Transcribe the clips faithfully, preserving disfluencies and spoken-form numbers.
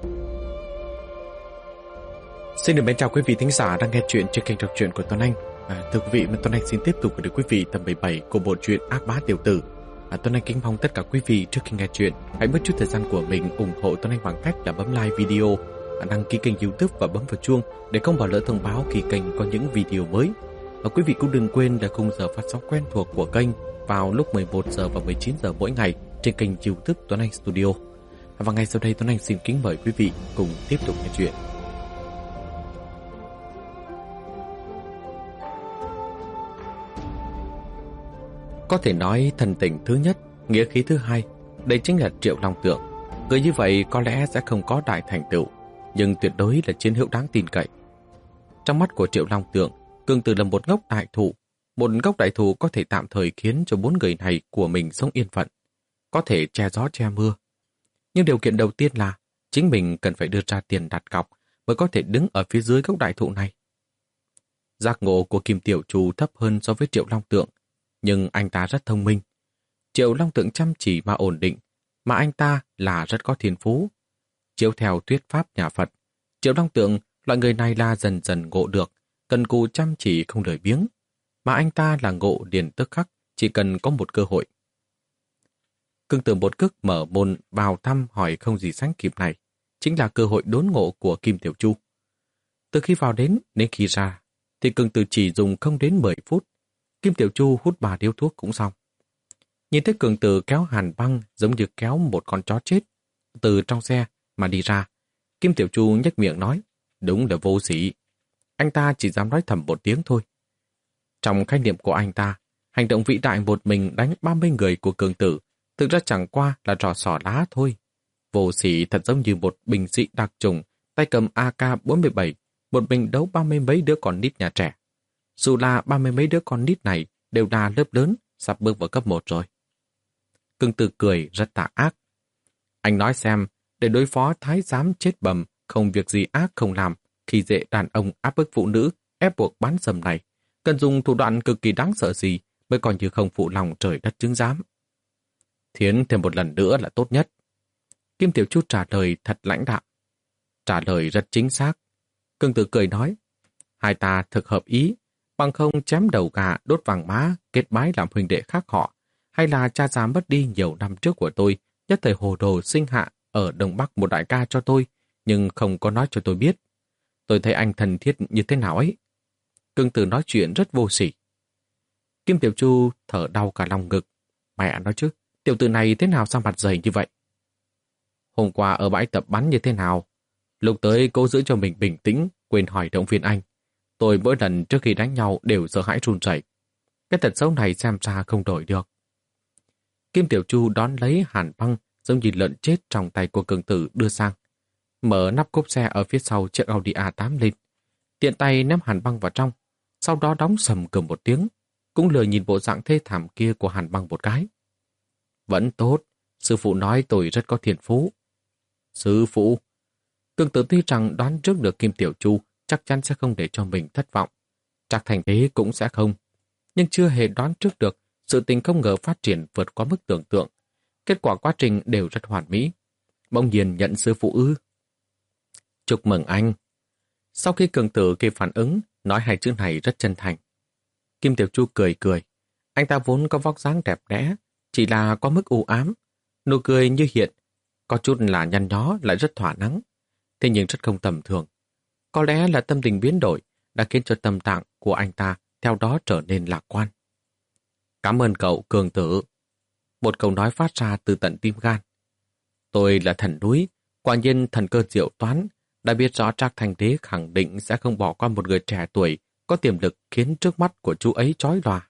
Xin được mến chào quý vị thính giả đang nghe chuyện trên kênh đọc truyện của Tuấn Anh. À, thưa quý vị, Tuấn Anh xin tiếp tục gửi đến quý vị tập mười bảy của bộ truyện Ác Bá Tiểu Tử. À, Tuấn Anh kính mong tất cả quý vị trước khi nghe chuyện hãy mất chút thời gian của mình ủng hộ Tuấn Anh bằng cách là bấm like video, à, đăng ký kênh YouTube và bấm vào chuông để không bỏ lỡ thông báo khi kênh có những video mới. Và quý vị cũng đừng quên là khung giờ phát sóng quen thuộc của kênh vào lúc mười một giờ và mười chín giờ mỗi ngày trên kênh YouTube Tuấn Anh Studio. À, và ngay sau đây Tuấn Anh xin kính mời quý vị cùng tiếp tục nghe chuyện. Có thể nói thần tình thứ nhất, nghĩa khí thứ hai, đây chính là Triệu Long Tượng. Người như vậy có lẽ sẽ không có đại thành tựu, nhưng tuyệt đối là chiến hữu đáng tin cậy. Trong mắt của Triệu Long Tượng, Cương Tử là một gốc đại thụ. Một gốc đại thụ có thể tạm thời khiến cho bốn người này của mình sống yên phận, có thể che gió che mưa. Nhưng điều kiện đầu tiên là chính mình cần phải đưa ra tiền đặt cọc mới có thể đứng ở phía dưới gốc đại thụ này. Giác ngộ của Kim Tiểu Chu thấp hơn so với Triệu Long Tượng, nhưng anh ta rất thông minh. Triệu Long Tượng chăm chỉ mà ổn định, mà anh ta là rất có thiên phú. Chiếu theo thuyết pháp nhà Phật, Triệu Long Tượng, loại người này là dần dần ngộ được, cần cù chăm chỉ không lười biếng, mà anh ta là ngộ liền tức khắc, chỉ cần có một cơ hội. Cương Tử một cước mở môn vào thăm hỏi không gì sánh kịp này, chính là cơ hội đốn ngộ của Kim Tiểu Chu. Từ khi vào đến đến khi ra, thì Cương Tử chỉ dùng không đến mười phút. Kim Tiểu Chu hút ba điếu thuốc cũng xong. Nhìn thấy Cường Tử kéo Hàn Băng giống như kéo một con chó chết từ trong xe mà đi ra, Kim Tiểu Chu nhếch miệng nói, đúng là vô sỉ. Anh ta chỉ dám nói thầm một tiếng thôi. Trong khái niệm của anh ta, hành động vĩ đại một mình đánh ba mươi người của Cường Tử thực ra chẳng qua là trò xỏ lá thôi. Vô sỉ thật giống như một binh sĩ đặc chủng tay cầm A K bốn mươi bảy, một mình đấu ba mươi mấy đứa con nít nhà trẻ. Dù là ba mươi mấy đứa con nít này đều là lớp lớn, sắp bước vào cấp một rồi. Cương Tử cười rất tà ác. Anh nói xem, để đối phó thái giám chết bầm, không việc gì ác không làm, khi dễ đàn ông áp bức phụ nữ, ép buộc bán dâm này, cần dùng thủ đoạn cực kỳ đáng sợ gì mới còn như không phụ lòng trời đất chứng giám. Thiến thêm một lần nữa là tốt nhất. Kim Tiểu Chu trả lời thật lãnh đạm. Trả lời rất chính xác. Cương Tử cười nói, hai ta thực hợp ý, bằng không chém đầu gà đốt vàng má, kết bái làm huynh đệ khác họ, hay là cha già mất đi nhiều năm trước của tôi, nhất thời hồ đồ sinh hạ ở Đông Bắc một đại ca cho tôi, nhưng không có nói cho tôi biết. Tôi thấy anh thân thiết như thế nào ấy. Cương Tử nói chuyện rất vô sỉ. Kim Tiểu Chu thở đau cả lòng ngực. Mẹ nói chứ, tiểu tử này thế nào sang mặt dày như vậy? Hôm qua ở bãi tập bắn như thế nào? Lúc tới cố giữ cho mình bình tĩnh, quên hỏi động viên anh. Tôi mỗi lần trước khi đánh nhau đều sợ hãi run rẩy. Cái tật xấu này xem ra không đổi được. Kim Tiểu Chu đón lấy Hàn Băng giống như lợn chết trong tay của Cường Tử đưa sang. Mở nắp cốp xe ở phía sau chiếc Audi A tám lên. Tiện tay ném Hàn Băng vào trong. Sau đó đóng sầm cửa một tiếng. Cũng lười nhìn bộ dạng thê thảm kia của Hàn Băng một cái. Vẫn tốt. Sư phụ nói tôi rất có thiên phú. Sư phụ. Cường Tử tuy rằng đoán trước được Kim Tiểu Chu chắc chắn sẽ không để cho mình thất vọng. Trạc Thành Đế cũng sẽ không. Nhưng chưa hề đoán trước được sự tình không ngờ phát triển vượt qua mức tưởng tượng. Kết quả quá trình đều rất hoàn mỹ. Bỗng nhiên nhận sư phụ ư. Chúc mừng anh. Sau khi Cường Tử kịp phản ứng, nói hai chữ này rất chân thành. Kim Tiểu Chu cười cười. Anh ta vốn có vóc dáng đẹp đẽ, chỉ là có mức u ám. Nụ cười như hiện, có chút là nhăn nhó lại rất thỏa nắng. Thế nhưng rất không tầm thường. Có lẽ là tâm tình biến đổi đã khiến cho tâm trạng của anh ta theo đó trở nên lạc quan. Cảm ơn cậu, Cường Tử. Một câu nói phát ra từ tận tim gan. Tôi là thần núi, quả nhiên thần cơ diệu toán, đã biết rõ Trác Thành Đế khẳng định sẽ không bỏ qua một người trẻ tuổi có tiềm lực khiến trước mắt của chú ấy chói lòa.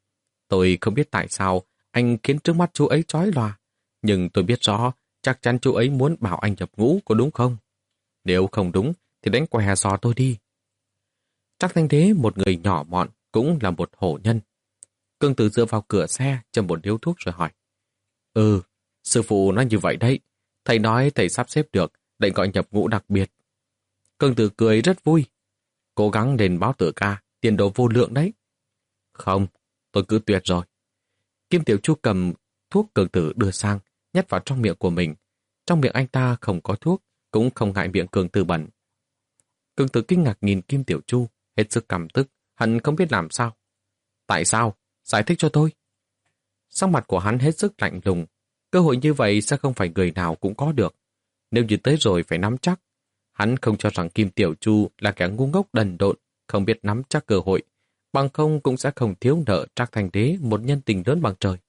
Tôi không biết tại sao anh khiến trước mắt chú ấy chói lòa, nhưng tôi biết rõ chắc chắn chú ấy muốn bảo anh nhập ngũ, có đúng không? Nếu không đúng thì đánh què giò tôi đi. Trác Thành Đế, một người nhỏ mọn, cũng là một hổ nhân. Cương Tử dựa vào cửa xe, châm một điếu thuốc rồi hỏi. Ừ, sư phụ nói như vậy đấy. Thầy nói thầy sắp xếp được, định gọi nhập ngũ đặc biệt. Cương Tử cười rất vui. Cố gắng đền báo tử ca, tiền đồ vô lượng đấy. Không, tôi cứ tuyệt rồi. Kim Tiểu Chu cầm thuốc Cương Tử đưa sang, nhét vào trong miệng của mình. Trong miệng anh ta không có thuốc, cũng không ngại miệng Cường Tử bẩn. Cường Tử kinh ngạc nhìn Kim Tiểu Chu, hết sức căm tức, hắn không biết làm sao. Tại sao? Giải thích cho tôi. Sắc mặt của hắn hết sức lạnh lùng. Cơ hội như vậy sẽ không phải người nào cũng có được. Nếu như tới rồi phải nắm chắc. Hắn không cho rằng Kim Tiểu Chu là kẻ ngu ngốc đần độn, không biết nắm chắc cơ hội. Bằng không cũng sẽ không thiếu nợ Trác Thành Đế một nhân tình lớn bằng trời.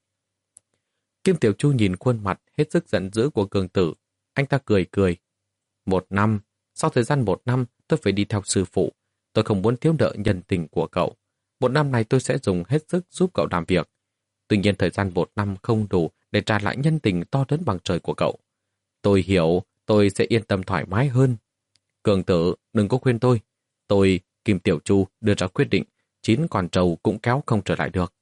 Kim Tiểu Chu nhìn khuôn mặt hết sức giận dữ của Cường Tử. Anh ta cười cười. Một năm, sau thời gian một năm tôi phải đi theo sư phụ. Tôi không muốn thiếu nợ nhân tình của cậu. Một năm này tôi sẽ dùng hết sức giúp cậu làm việc. Tuy nhiên thời gian một năm không đủ để trả lại nhân tình to lớn bằng trời của cậu. Tôi hiểu, tôi sẽ yên tâm thoải mái hơn. Cường Tử, đừng có khuyên tôi. Tôi, Kim Tiểu Chu, đưa ra quyết định, chín con trâu cũng kéo không trở lại được.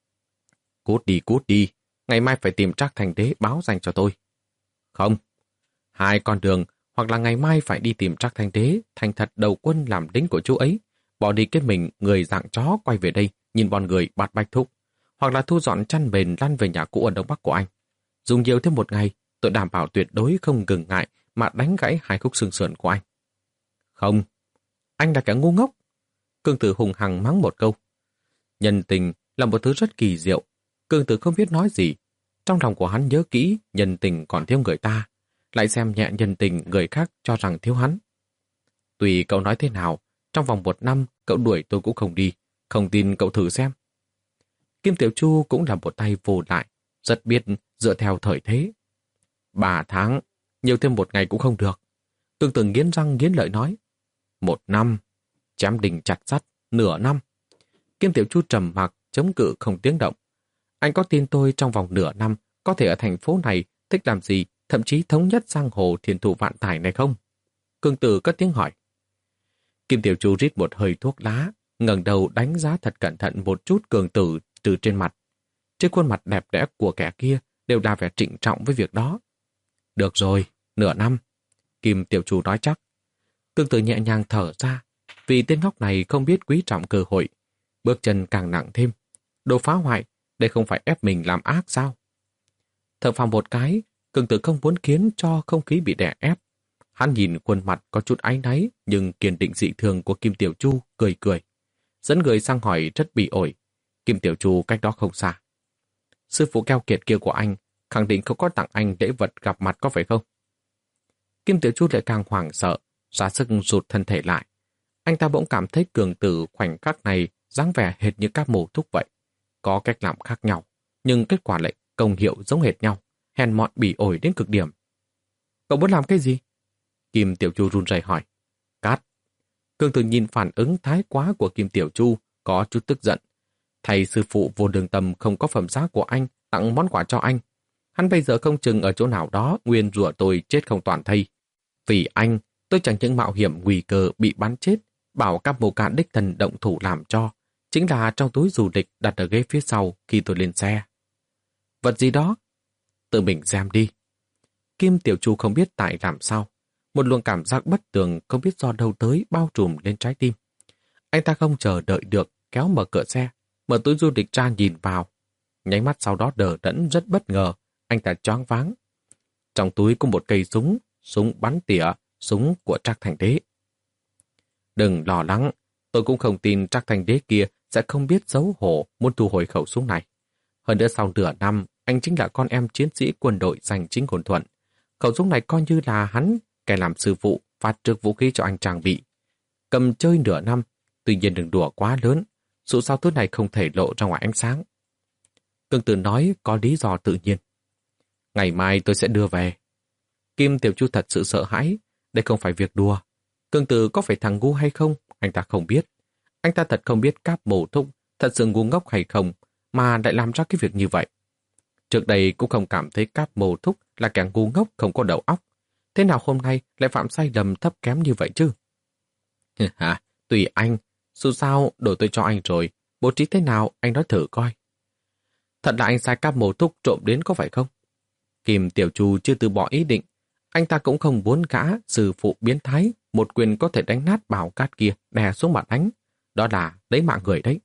Cút đi, cút đi. Ngày mai phải tìm Trác Thành Đế báo danh cho tôi. Không. Hai con đường, hoặc là ngày mai phải đi tìm Trác Thành Đế, thành thật đầu quân làm lính của chú ấy, bỏ đi kết mình người dạng chó quay về đây, nhìn bọn người bạt bạch thúc, hoặc là thu dọn chăn bền lăn về nhà cũ ở Đông Bắc của anh. Dùng nhiều thêm một ngày, tôi đảm bảo tuyệt đối không ngừng ngại mà đánh gãy hai khúc xương sườn của anh. Không, anh là kẻ ngu ngốc. Cường Tử hùng hằng mắng một câu. Nhân tình là một thứ rất kỳ diệu. Cường Tử không biết nói gì. Trong lòng của hắn nhớ kỹ nhân tình còn thiếu người ta, lại xem nhẹ nhân tình người khác cho rằng thiếu hắn. Tùy cậu nói thế nào, trong vòng một năm cậu đuổi tôi cũng không đi, không tin cậu thử xem. Kim Tiểu Chu cũng là một tay vô lại, rất biết dựa theo thời thế. Ba tháng, nhiều thêm một ngày cũng không được. Cường Tử nghiến răng nghiến lợi nói. Một năm, chém đình chặt sắt, nửa năm. Kim Tiểu Chu trầm mặc, chống cự không tiếng động. Anh có tin tôi trong vòng nửa năm có thể ở thành phố này thích làm gì, thậm chí thống nhất giang hồ thiên thủ vạn tài này không? Cường Tử cất tiếng hỏi. Kim Tiểu Chu rít một hơi thuốc lá, ngẩng đầu đánh giá thật cẩn thận một chút Cường Tử từ trên mặt. Trên khuôn mặt đẹp đẽ của kẻ kia đều là vẻ trịnh trọng với việc đó. Được rồi, nửa năm. Kim Tiểu Chu nói chắc. Cường Tử nhẹ nhàng thở ra, vì tên ngốc này không biết quý trọng cơ hội. Bước chân càng nặng thêm. Đồ phá hoại, đây không phải ép mình làm ác sao? Thở phào một cái, Cường Tử không muốn khiến cho không khí bị đè ép. Hắn nhìn khuôn mặt có chút áy náy nhưng kiên định dị thường của Kim Tiểu Chu, cười cười. Dẫn người sang hỏi rất bị ổi. Kim Tiểu Chu cách đó không xa. Sư phụ keo kiệt kia của anh khẳng định không có tặng anh lễ vật gặp mặt có phải không? Kim Tiểu Chu lại càng hoảng sợ, ra sức rụt thân thể lại. Anh ta bỗng cảm thấy Cường Tử khoảnh khắc này dáng vẻ hệt như các mồ thúc vậy. Có cách làm khác nhau, nhưng kết quả lại công hiệu giống hệt nhau, hèn mọn bỉ ổi đến cực điểm. Cậu muốn làm cái gì? Kim Tiểu Chu run rẩy hỏi. Cát. Cường Tử nhìn phản ứng thái quá của Kim Tiểu Chu, có chút tức giận. Thầy sư phụ vô đường tâm không có phẩm giá của anh, tặng món quà cho anh. Hắn bây giờ không chừng ở chỗ nào đó nguyên rủa tôi chết không toàn thây. Vì anh, tôi chẳng những mạo hiểm nguy cơ bị bắn chết, bảo các mô cạn đích thần động thủ làm cho, chính là trong túi dù địch đặt ở ghế phía sau khi tôi lên xe. Vật gì đó? Tự mình xem đi. Kim Tiểu Chu không biết tại làm sao. Một luồng cảm giác bất tường không biết do đâu tới bao trùm lên trái tim. Anh ta không chờ đợi được, kéo mở cửa xe, mở túi du lịch ra nhìn vào. Nháy mắt sau đó đờ đẫn rất bất ngờ, anh ta choáng váng. Trong túi có một cây súng, súng bắn tỉa, súng của Trác Thành Đế. Đừng lo lắng, tôi cũng không tin Trác Thành Đế kia sẽ không biết xấu hổ muốn thu hồi khẩu súng này. Hơn nữa sau nửa năm, anh chính là con em chiến sĩ quân đội giành chính Hồn Thuận. Khẩu súng này coi như là hắn, kẻ làm sư phụ, phát trước vũ khí cho anh trang bị. Cầm chơi nửa năm, tuy nhiên đừng đùa quá lớn, dù sao thứ này không thể lộ ra ngoài ánh sáng. Cường Tử nói có lý do tự nhiên. Ngày mai tôi sẽ đưa về. Kim Tiểu Chu thật sự sợ hãi, đây không phải việc đùa. Cường Tử có phải thằng ngu hay không, anh ta không biết. Anh ta thật không biết Cáp Mổ Thúc thật sự ngu ngốc hay không, mà lại làm ra cái việc như vậy. Trước đây cũng không cảm thấy Cáp Mổ Thúc là kẻ ngu ngốc không có đầu óc. Thế nào hôm nay lại phạm sai lầm thấp kém như vậy chứ? Hả? Tùy anh. Dù sao, đổi tôi cho anh rồi. Bố trí thế nào, anh nói thử coi. Thật là anh sai Cáp Mổ Thúc trộm đến có phải không? Kim Tiểu Chu chưa từ bỏ ý định. Anh ta cũng không muốn gã sư phụ biến thái, một quyền có thể đánh nát bảo cát kia đè xuống mặt đánh. Đó là lấy mạng người đấy.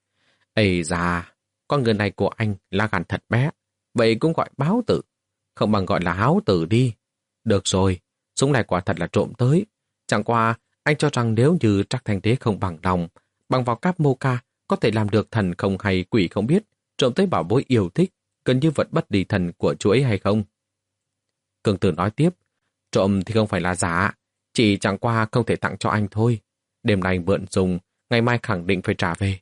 Ây da, con người này của anh là gan thật bé. Vậy cũng gọi báo tử. Không bằng gọi là háo tử đi. Được rồi, Súng này quả thật là trộm tới. Chẳng qua, anh cho rằng nếu như Trác Thành Đế không bằng lòng, bằng vào cáp mô ca, có thể làm được thần không hay quỷ không biết, trộm tới bảo bối yêu thích, gần như vật bất đi thần của chú ấy hay không? Cường Tử nói tiếp, trộm thì không phải là giả, chỉ chẳng qua không thể tặng cho anh thôi. Đêm nay mượn dùng, ngày mai khẳng định phải trả về.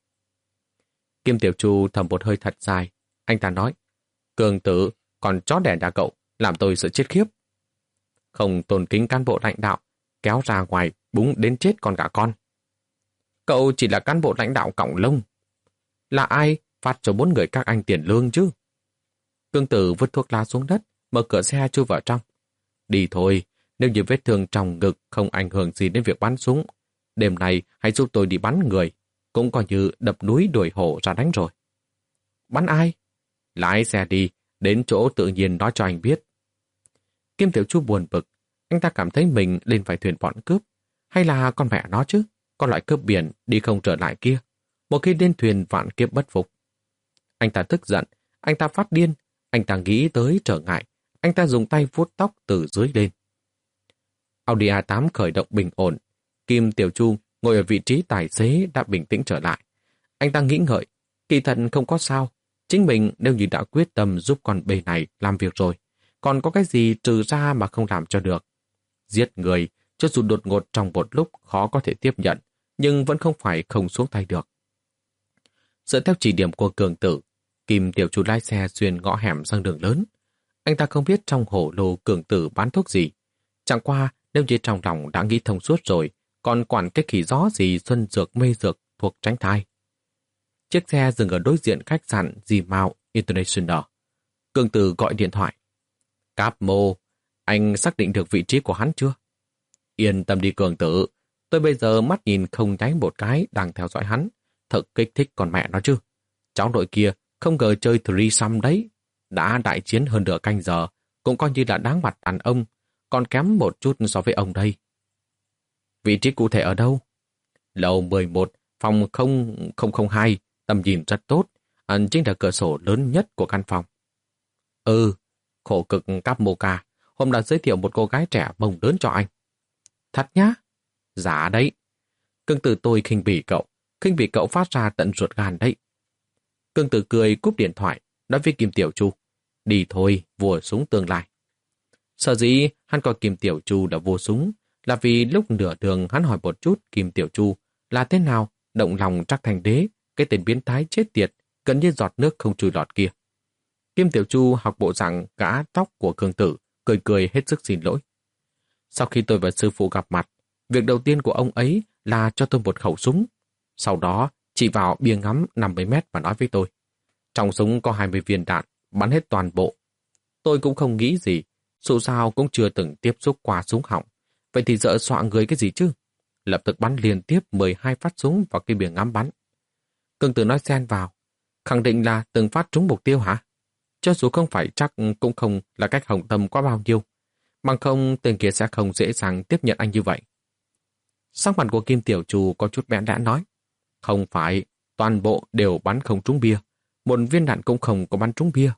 Kim Tiểu Chu thầm một hơi thật dài. Anh ta nói, Cường Tử, còn chó đẻ nhà cậu, làm tôi sợ chết khiếp. Không tôn kính cán bộ lãnh đạo, kéo ra ngoài, búng đến chết con gà con. Cậu chỉ là cán bộ lãnh đạo cọng lông. Là ai phát cho bốn người các anh tiền lương chứ? Cường Tử vứt thuốc lá xuống đất, mở cửa xe chui vào trong. Đi thôi, nếu như vết thương trong ngực không ảnh hưởng gì đến việc bắn súng, đêm nay hãy giúp tôi đi bắn người, cũng coi như đập núi đuổi hổ ra đánh rồi. Bắn ai? Lái xe đi, đến chỗ tự nhiên nói cho anh biết. Kim Tiểu Chu buồn bực, anh ta cảm thấy mình lên phải thuyền bọn cướp, hay là con mẹ nó chứ, con loại cướp biển đi không trở lại kia, một khi lên thuyền vạn kiếp bất phục. Anh ta tức giận, anh ta phát điên, anh ta nghĩ tới trở ngại, anh ta dùng tay vuốt tóc từ dưới lên. Audi a tám khởi động bình ổn, Kim Tiểu Chu ngồi ở vị trí tài xế đã bình tĩnh trở lại. Anh ta nghĩ ngợi, kỳ thật không có sao, chính mình nếu như đã quyết tâm giúp con bê này làm việc rồi, còn có cái gì trừ ra mà không làm cho được. Giết người, cho dù đột ngột trong một lúc khó có thể tiếp nhận, nhưng vẫn không phải không xuống tay được. Dựa theo chỉ điểm của Cường Tử, Kim Tiểu Chu lái xe xuyên ngõ hẻm sang đường lớn. Anh ta không biết trong hổ lô Cường Tử bán thuốc gì. Chẳng qua, nếu như trong lòng đã nghĩ thông suốt rồi, còn quản cái khỉ gió gì xuân dược mê dược thuộc tránh thai. Chiếc xe dừng ở đối diện khách sạn Gmao International. Cường Tử gọi điện thoại. Cáp mô, anh xác định được vị trí của hắn chưa? Yên tâm đi Cường Tử, tôi bây giờ mắt nhìn không nháy một cái đang theo dõi hắn. Thật kích thích con mẹ nó chứ. Cháu đội kia không ngờ chơi threesome đấy. Đã đại chiến hơn nửa canh giờ, cũng coi như là đáng mặt đàn ông, còn kém một chút so với ông đây. Vị trí cụ thể ở đâu? Lầu mười một, phòng không không không hai, tầm nhìn rất tốt, anh chính là cửa sổ lớn nhất của căn phòng. Ừ, khổ cực Cáp Mô Ca, hôm đã giới thiệu một cô gái trẻ bồng lớn cho anh. Thật nhá? Dạ đấy. Cưng Tử tôi khinh bỉ cậu, khinh bỉ cậu phát ra tận ruột gan đấy. Cưng Tử cười cúp điện thoại, nói với Kim Tiểu Chu, đi thôi, vua súng tương lai. Sở dĩ hắn coi Kim Tiểu Chu là vua súng, là vì lúc nửa đường hắn hỏi một chút Kim Tiểu Chu là thế nào động lòng Trác Thành Đế, cái tên biến thái chết tiệt, gần như giọt nước không chui lọt kia. Kim Tiểu Chu học bộ dạng gã tóc của Cường Tử, cười cười hết sức xin lỗi. Sau khi tôi và sư phụ gặp mặt, việc đầu tiên của ông ấy là cho tôi một khẩu súng. Sau đó, chỉ vào bia ngắm năm mươi mét và nói với tôi. Trong súng có hai mươi viên đạn, bắn hết toàn bộ. Tôi cũng không nghĩ gì, dù sao cũng chưa từng tiếp xúc qua súng họng. Vậy thì dỡ dọa người cái gì chứ? Lập tức bắn liên tiếp mười hai phát súng vào cái bia ngắm bắn. Cường Tử nói xen vào, khẳng định là từng phát trúng mục tiêu hả? Cho dù không phải chắc cũng không là cách hồng tâm quá bao nhiêu. Bằng không tên kia sẽ không dễ dàng tiếp nhận anh như vậy. Sắc mặt của Kim Tiểu Chu có chút bẽn đã nói. Không phải, toàn bộ đều bắn không trúng bia. Một viên đạn cũng không có bắn trúng bia.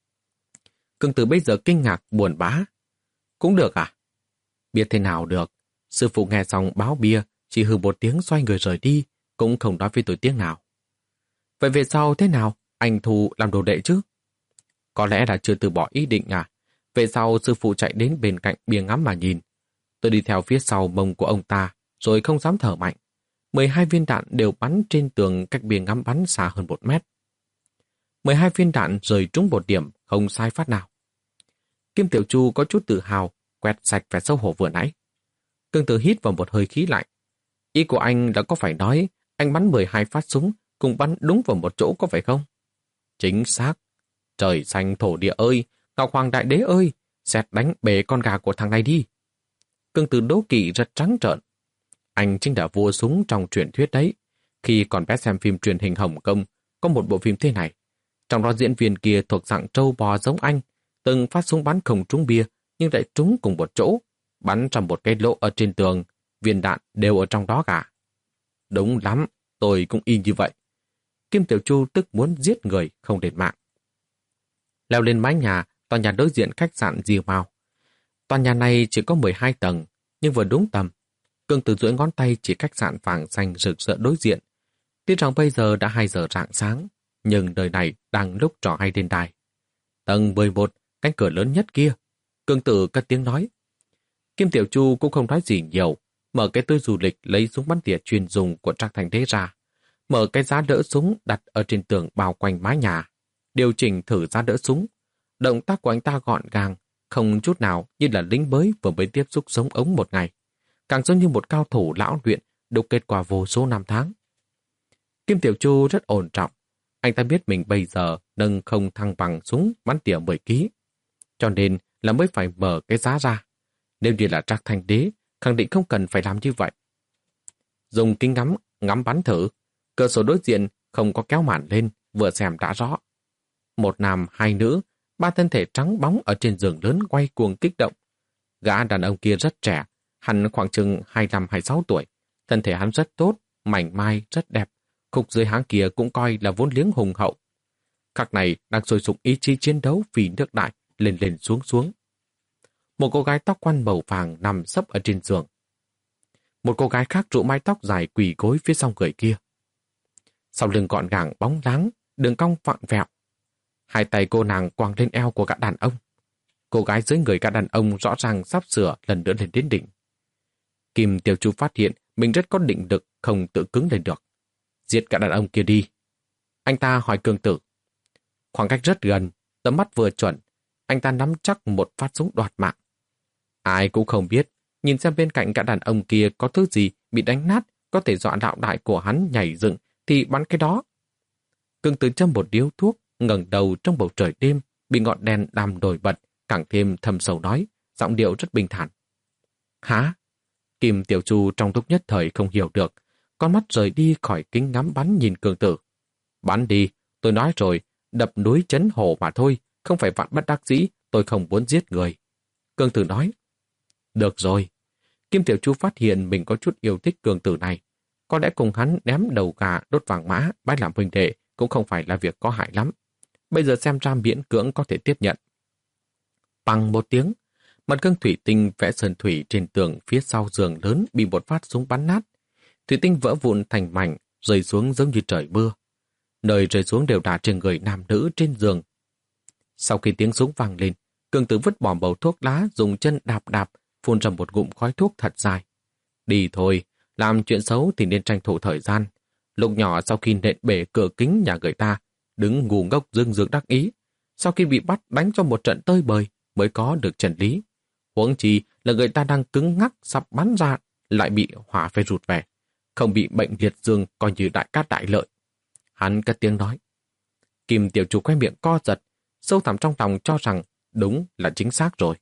Cường Tử bây giờ kinh ngạc buồn bã. Cũng được à? Biết thế nào được. Sư phụ nghe xong báo bia, chỉ hừ một tiếng xoay người rời đi, cũng không nói với tôi tiếng nào. Vậy về sau thế nào? Anh Thu làm đồ đệ chứ? Có lẽ là chưa từ bỏ ý định à? Về sau sư phụ chạy đến bên cạnh bia ngắm mà nhìn. Tôi đi theo phía sau mông của ông ta, rồi không dám thở mạnh. mười hai viên đạn đều bắn trên tường cách bia ngắm bắn xa hơn một mét. mười hai viên đạn rơi trúng một điểm, không sai phát nào. Kim Tiểu Chu có chút tự hào, quét sạch vẻ xấu hổ vừa nãy. Cường Tử hít vào một hơi khí lạnh. Ý của anh đã có phải nói anh bắn mười hai phát súng cùng bắn đúng vào một chỗ có phải không? Chính xác. Trời xanh thổ địa ơi, Ngọc Hoàng Đại Đế ơi, xẹt đánh bể con gà của thằng này đi. Cường Tử đố kỵ rất trắng trợn. Anh chính là vua súng trong truyền thuyết đấy. Khi còn bé xem phim truyền hình Hồng Kông, có một bộ phim thế này. Trong đó diễn viên kia thuộc dạng trâu bò giống anh, từng phát súng bắn không trúng bia, nhưng lại trúng cùng một chỗ, bắn trong một cái lỗ ở trên tường, viên đạn đều ở trong đó cả. Đúng lắm, tôi cũng y như vậy. Kim Tiểu Chu tức muốn giết người không đền mạng. Leo lên mái nhà, tòa nhà đối diện khách sạn Diêu Mao. Tòa nhà này chỉ có mười hai tầng, nhưng vừa đúng tầm. Cương Tử duỗi ngón tay chỉ khách sạn vàng xanh rực rỡ đối diện. Tuy rằng bây giờ đã hai giờ rạng sáng, nhưng đời này đang lúc trò hay đến đài. Tầng mười một, cánh cửa lớn nhất kia. Cương Tử cất tiếng nói. Kim Tiểu Chu cũng không nói gì nhiều, mở cái túi du lịch lấy súng bắn tỉa chuyên dùng của Trác Thành Đế ra, mở cái giá đỡ súng đặt ở trên tường bao quanh mái nhà, điều chỉnh thử giá đỡ súng. Động tác của anh ta gọn gàng, không chút nào như là lính mới vừa mới tiếp xúc sống ống một ngày, càng giống như một cao thủ lão luyện đúc kết quả vô số năm tháng. Kim Tiểu Chu rất ổn trọng, anh ta biết mình bây giờ nâng không thăng bằng súng bắn tỉa mười ki lô gam, cho nên là mới phải mở cái giá ra. Nếu như là Trác Thành Đế, khẳng định không cần phải làm như vậy. Dùng kính ngắm, ngắm bắn thử, cửa sổ đối diện không có kéo màn lên, vừa xem đã rõ. Một nam, hai nữ, ba thân thể trắng bóng ở trên giường lớn quay cuồng kích động. Gã đàn ông kia rất trẻ, hắn khoảng chừng hai mươi lăm hai mươi sáu tuổi. Thân thể hắn rất tốt, mảnh mai, rất đẹp. Khúc dưới háng kia cũng coi là vốn liếng hùng hậu. Khắc này đang sôi sục ý chí chiến đấu vì nước đại, lên lên xuống xuống. Một cô gái tóc quăn màu vàng nằm sấp ở trên giường. Một cô gái khác rũ mái tóc dài quỳ gối phía sau người kia. Sau lưng gọn gàng bóng láng, đường cong vặn vẹo. Hai tay cô nàng quàng lên eo của cả đàn ông. Cô gái dưới người cả đàn ông rõ ràng sắp sửa lần nữa lên đến đỉnh. Kim Tiểu Chu phát hiện mình rất có định lực, không tự cứng lên được. Giết cả đàn ông kia đi. Anh ta hỏi Cương Tử. Khoảng cách rất gần, tầm mắt vừa chuẩn, anh ta nắm chắc một phát súng đoạt mạng. Ai cũng không biết, nhìn xem bên cạnh cả đàn ông kia có thứ gì bị đánh nát, có thể dọa đạo đại của hắn nhảy dựng thì bắn cái đó. Cương Tử châm một điếu thuốc, ngẩng đầu trong bầu trời đêm, bị ngọn đèn làm nổi bật, càng thêm thâm sâu nói, giọng điệu rất bình thản. Hả? Kim Tiểu Chu trong lúc nhất thời không hiểu được, con mắt rời đi khỏi kính ngắm bắn nhìn Cương Tử. Bắn đi, tôi nói rồi, đập núi chấn hồ mà thôi, không phải vạn bất đắc dĩ, tôi không muốn giết người. Cương Tử nói. Được rồi. Kim Tiểu Chu phát hiện mình có chút yêu thích Cương Tử này. Có lẽ cùng hắn ném đầu gà đốt vàng mã, bái làm huynh đệ cũng không phải là việc có hại lắm. Bây giờ xem ra miễn cưỡng có thể tiếp nhận. Bằng một tiếng, mặt gương thủy tinh vẽ sơn thủy trên tường phía sau giường lớn bị một phát súng bắn nát. Thủy tinh vỡ vụn thành mảnh, rơi xuống giống như trời mưa. Nơi rơi xuống đều đà trên người nam nữ trên giường. Sau khi tiếng súng vang lên, Cương Tử vứt bỏ bầu thuốc lá, dùng chân đạp đạp, phun ra một ngụm khói thuốc thật dài. Đi thôi, làm chuyện xấu thì nên tranh thủ thời gian. Lúc nhỏ sau khi nện bể cửa kính nhà người ta, đứng ngu ngốc dương dương đắc ý. Sau khi bị bắt đánh cho một trận tơi bời mới có được chân lý. Huống chi là người ta đang cứng ngắc sắp bắn ra, lại bị hỏa phải rụt về. Không bị bệnh liệt dương coi như đại cát đại lợi. Hắn cất tiếng nói. Kim Tiểu Chu khoe miệng co giật, sâu thẳm trong lòng cho rằng đúng là chính xác rồi.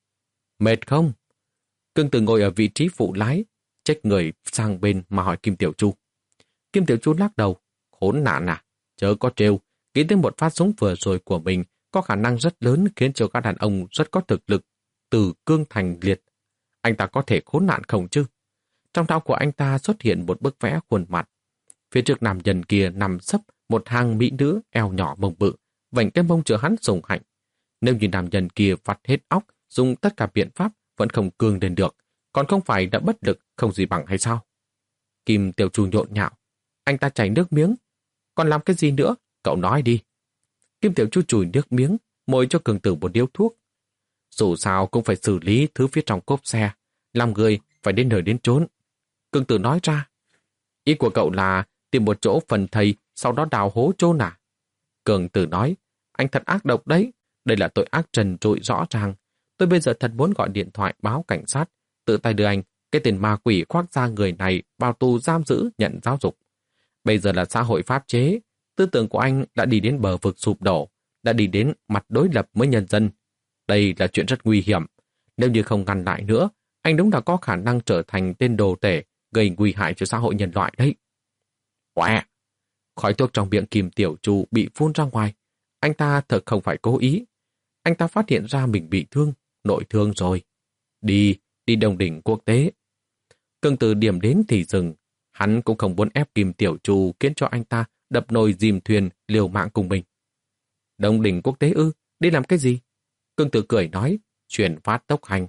Mệt không? Cương Tử ngồi ở vị trí phụ lái, chếch người sang bên mà hỏi Kim Tiểu Chu. Kim Tiểu Chu lắc đầu. Khốn nạn à? Chớ có trêu, nghĩ đến một phát súng vừa rồi của mình có khả năng rất lớn khiến cho các đàn ông rất có thực lực, từ cương thành liệt. Anh ta có thể khốn nạn không chứ? Trong não của anh ta xuất hiện một bức vẽ khuôn mặt. Phía trước nam nhân kia nằm sấp một hàng mỹ nữ eo nhỏ mông bự, vành cái mông chờ hắn sùng hạnh. Nếu như nam nhân kia vắt hết óc, dùng tất cả biện pháp vẫn không cương lên được, còn không phải đã bất lực không gì bằng hay sao? Kim Tiểu Chu nhộn nhạo. Anh ta chảy nước miếng. Còn làm cái gì nữa? Cậu nói đi. Kim Tiểu Chu chùi nước miếng, môi cho Cương Tử một điếu thuốc. Dù sao cũng phải xử lý thứ phía trong cốp xe, làm người phải đến nơi đến chốn. Cương Tử nói ra. Ý của cậu là tìm một chỗ phần thầy, sau đó đào hố chôn à? Cương Tử nói. Anh thật ác độc đấy. Đây là tội ác trần trụi rõ ràng. Tôi bây giờ thật muốn gọi điện thoại báo cảnh sát, tự tay đưa anh, cái tên ma quỷ khoác ra người này vào tù giam giữ nhận giáo dục. Bây giờ là xã hội pháp chế, tư tưởng của anh đã đi đến bờ vực sụp đổ, đã đi đến mặt đối lập với nhân dân. Đây là chuyện rất nguy hiểm. Nếu như không ngăn lại nữa, anh đúng là có khả năng trở thành tên đồ tể, gây nguy hại cho xã hội nhân loại đấy. Quẹ! Khói thuốc trong miệng Kim Tiểu Chu bị phun ra ngoài. Anh ta thật không phải cố ý. Anh ta phát hiện ra mình bị thương, nội thương rồi. Đi, đi Đông Đỉnh Quốc tế. Cương Tử điểm đến thì dừng. Hắn cũng không muốn ép Kim Tiểu Chu khiến cho anh ta đập nồi dìm thuyền liều mạng cùng mình. Đông Đỉnh Quốc tế ư? Đi làm cái gì? Cương Tử cười nói, chuyển phát tốc hành.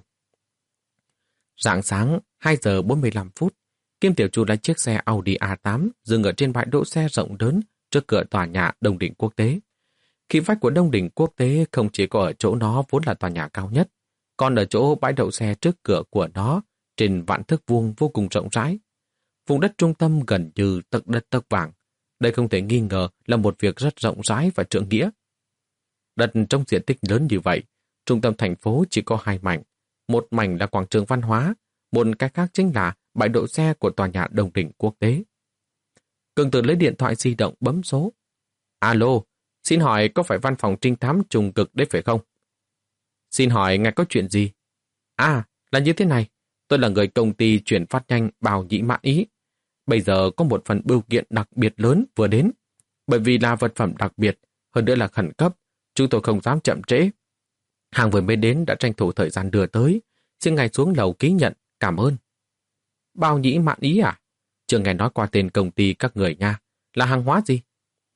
Rạng sáng hai giờ bốn mươi lăm phút, Kim Tiểu Chu lái chiếc xe Audi a tám dừng ở trên bãi đỗ xe rộng lớn trước cửa tòa nhà Đông Đỉnh Quốc tế. Khí phách của Đông Đỉnh Quốc tế không chỉ có ở chỗ nó vốn là tòa nhà cao nhất, còn ở chỗ bãi đậu xe trước cửa của nó trên vạn thước vuông vô cùng rộng rãi. Vùng đất trung tâm gần như tấc đất tấc vàng. Đây không thể nghi ngờ là một việc rất rộng rãi và trượng nghĩa. Đất trong diện tích lớn như vậy, trung tâm thành phố chỉ có hai mảnh. Một mảnh là quảng trường văn hóa, một cái khác chính là bãi đỗ xe của tòa nhà Đông Đỉnh Quốc tế. Cường Tử lấy điện thoại di động bấm số. Alo, xin hỏi có phải văn phòng trinh thám trùng cực đấy phải không? Xin hỏi ngài có chuyện gì? À, là như thế này. Tôi là người công ty chuyển phát nhanh Bào Nhĩ Mãn Ý. Bây giờ có một phần bưu kiện đặc biệt lớn vừa đến. Bởi vì là vật phẩm đặc biệt, hơn nữa là khẩn cấp, chúng tôi không dám chậm trễ. Hàng vừa mới đến đã tranh thủ thời gian đưa tới. Xin ngài xuống lầu ký nhận, cảm ơn. Bào Nhĩ Mãn Ý à? Chưa nghe nói qua tên công ty các người nha. Là hàng hóa gì?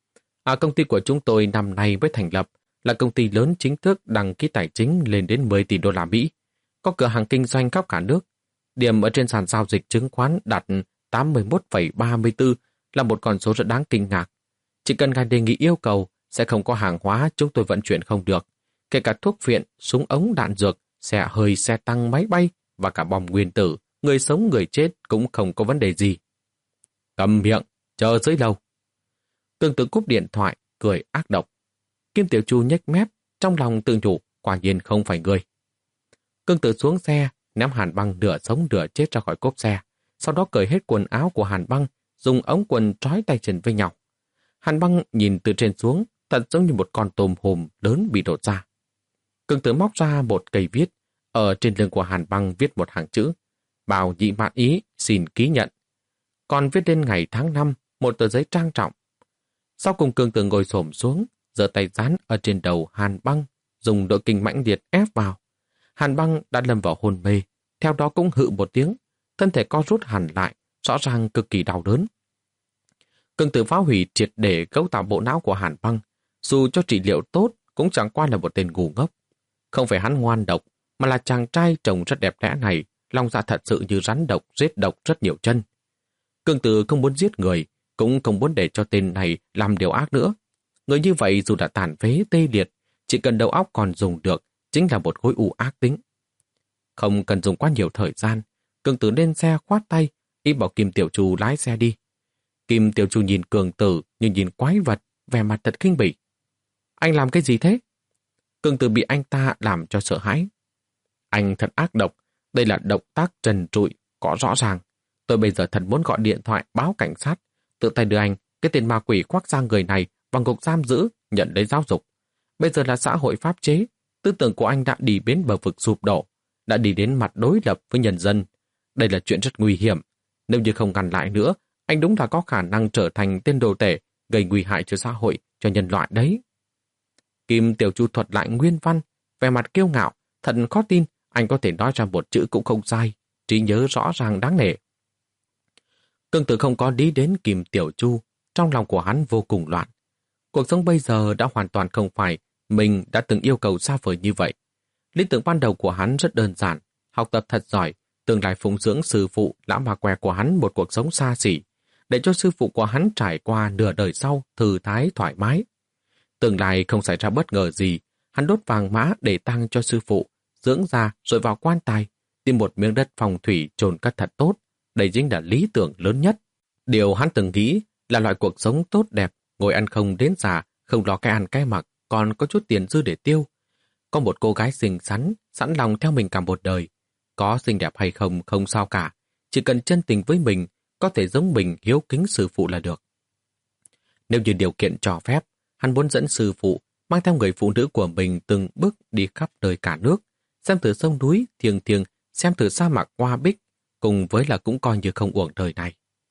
À, công ty của chúng tôi năm nay mới thành lập, là công ty lớn chính thức đăng ký tài chính lên đến mười tỷ đô la Mỹ. Có cửa hàng kinh doanh khắp cả nước. Điểm ở trên sàn giao dịch chứng khoán đạt tám mươi mốt phẩy ba mươi tư là một con số rất đáng kinh ngạc. Chỉ cần ngài đề nghị yêu cầu, sẽ không có hàng hóa chúng tôi vận chuyển không được. Kể cả thuốc viện, súng ống đạn dược, xe hơi, xe tăng, máy bay và cả bom nguyên tử, người sống người chết cũng không có vấn đề gì. Cầm miệng, chờ dưới lầu. Cường Tử cúp điện thoại, cười ác độc. Kim Tiểu Chu nhếch mép, trong lòng tự nhủ, quả nhiên không phải người. Cường Tử xuống xe, ném Hàn Băng nửa sống nửa chết ra khỏi cốp xe, sau đó cởi hết quần áo của Hàn Băng, dùng ống quần trói tay chân với nhau. Hàn Băng nhìn từ trên xuống, thật giống như một con tôm hùm lớn bị đột ra. Cường Tử móc ra một cây viết, ở trên lưng của Hàn Băng viết một hàng chữ: Bào Nhĩ Mãn Ý xin ký nhận. Còn viết lên ngày tháng năm, một tờ giấy trang trọng. Sau cùng Cường Tử ngồi xổm xuống, giơ tay dán ở trên đầu Hàn Băng, dùng độ kinh mãnh liệt ép vào. Hàn Băng đã lâm vào hôn mê, theo đó cũng hự một tiếng, thân thể co rút hẳn lại, rõ ràng cực kỳ đau đớn. Cường Tử phá hủy triệt để cấu tạo bộ não của Hàn Băng, dù cho trị liệu tốt cũng chẳng qua là một tên ngu ngốc. Không phải hắn ngoan độc, mà là chàng trai trông rất đẹp đẽ này, lòng dạ thật sự như rắn độc, giết độc rất nhiều chân. Cường Tử không muốn giết người, cũng không muốn để cho tên này làm điều ác nữa. Người như vậy dù đã tàn phế, tê liệt, chỉ cần đầu óc còn dùng được, chính là một khối u ác tính. Không cần dùng quá nhiều thời gian, Cường Tử lên xe khoát tay, ý bảo Kim Tiểu Chu lái xe đi. Kim Tiểu Chu nhìn Cường Tử như nhìn quái vật, vẻ mặt thật khinh bỉ. Anh làm cái gì thế? Cường Tử bị anh ta làm cho sợ hãi. Anh thật ác độc, đây là động tác trần trụi, có rõ ràng. Tôi bây giờ thật muốn gọi điện thoại báo cảnh sát, tự tay đưa anh, cái tên ma quỷ khoác sang người này vào ngục giam giữ, nhận lấy giáo dục. Bây giờ là xã hội pháp chế, tư tưởng của anh đã đi đến bờ vực sụp đổ, đã đi đến mặt đối lập với nhân dân. Đây là chuyện rất nguy hiểm. Nếu như không ngăn lại nữa, anh đúng là có khả năng trở thành tên đồ tể, gây nguy hại cho xã hội, cho nhân loại đấy. Kim Tiểu Chu thuật lại nguyên văn, vẻ mặt kiêu ngạo, thật khó tin anh có thể nói ra một chữ cũng không sai, trí nhớ rõ ràng đáng nể. Cường Tử không có lý đến Kim Tiểu Chu, trong lòng của hắn vô cùng loạn. Cuộc sống bây giờ đã hoàn toàn không phải mình đã từng yêu cầu xa vời như vậy. Lý tưởng ban đầu của hắn rất đơn giản, học tập thật giỏi, tương lai phụng dưỡng sư phụ lão ma què của hắn một cuộc sống xa xỉ, để cho sư phụ của hắn trải qua nửa đời sau thư thái thoải mái. Tương lai không xảy ra bất ngờ gì, hắn đốt vàng mã để tang cho sư phụ, dưỡng ra rồi vào quan tài, tìm một miếng đất phong thủy chôn cất thật tốt. Đây chính là lý tưởng lớn nhất. Điều hắn từng nghĩ là loại cuộc sống tốt đẹp, ngồi ăn không đến già, không lo cái ăn cái mặc, còn có chút tiền dư để tiêu. Có một cô gái xinh xắn, sẵn lòng theo mình cả một đời. Có xinh đẹp hay không, không sao cả. Chỉ cần chân tình với mình, có thể giống mình hiếu kính sư phụ là được. Nếu như điều kiện cho phép, hắn muốn dẫn sư phụ mang theo người phụ nữ của mình từng bước đi khắp nơi cả nước, xem từ sông núi thiêng thiêng, xem từ sa mạc Hoa Bích, cùng với là cũng coi như không uổng đời này.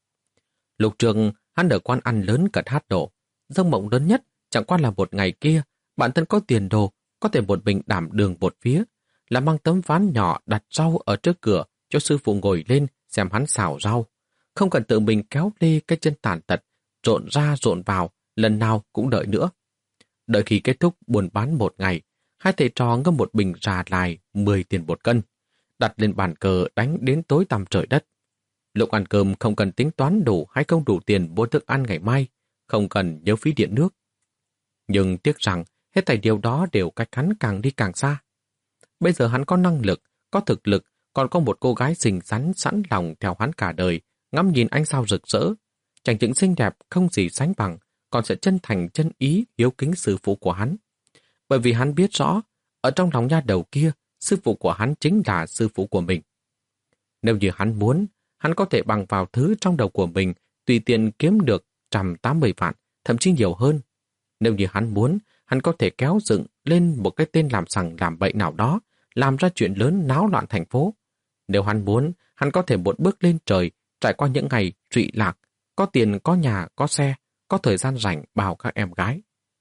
Lục Trường hắn ở quán ăn lớn cật hát đổ, giấc mộng lớn nhất chẳng qua là một ngày kia, bản thân có tiền đồ, có thể một mình đảm đường một phía, là mang tấm ván nhỏ đặt rau ở trước cửa cho sư phụ ngồi lên xem hắn xào rau, không cần tự mình kéo lê cái chân tàn tật, rộn ra rộn vào, lần nào cũng đợi nữa. Đợi khi kết thúc buôn bán một ngày, hai thầy trò ngâm một bình trà lại mười tiền một cân, đặt lên bàn cờ đánh đến tối tăm trời đất. Lúc ăn cơm không cần tính toán đủ hay không đủ tiền mua thức ăn ngày mai, không cần nhớ phí điện nước. Nhưng tiếc rằng hết thảy điều đó đều cách hắn càng đi càng xa. Bây giờ hắn có năng lực, có thực lực, còn có một cô gái xinh xắn sẵn lòng theo hắn cả đời, ngắm nhìn ánh sao rực rỡ. Chẳng những xinh đẹp không gì sánh bằng, còn sẽ chân thành chân ý hiếu kính sư phụ của hắn. Bởi vì hắn biết rõ, ở trong lòng nha đầu kia, sư phụ của hắn chính là sư phụ của mình. Nếu như hắn muốn, hắn có thể bằng vào thứ trong đầu của mình tùy tiện kiếm được một trăm tám mươi vạn, thậm chí nhiều hơn. Nếu như hắn muốn, hắn có thể kéo dựng lên một cái tên làm sằng làm bậy nào đó, làm ra chuyện lớn náo loạn thành phố. Nếu hắn muốn, hắn có thể một bước lên trời, trải qua những ngày trụy lạc, có tiền, có nhà, có xe, có thời gian rảnh bảo các em gái.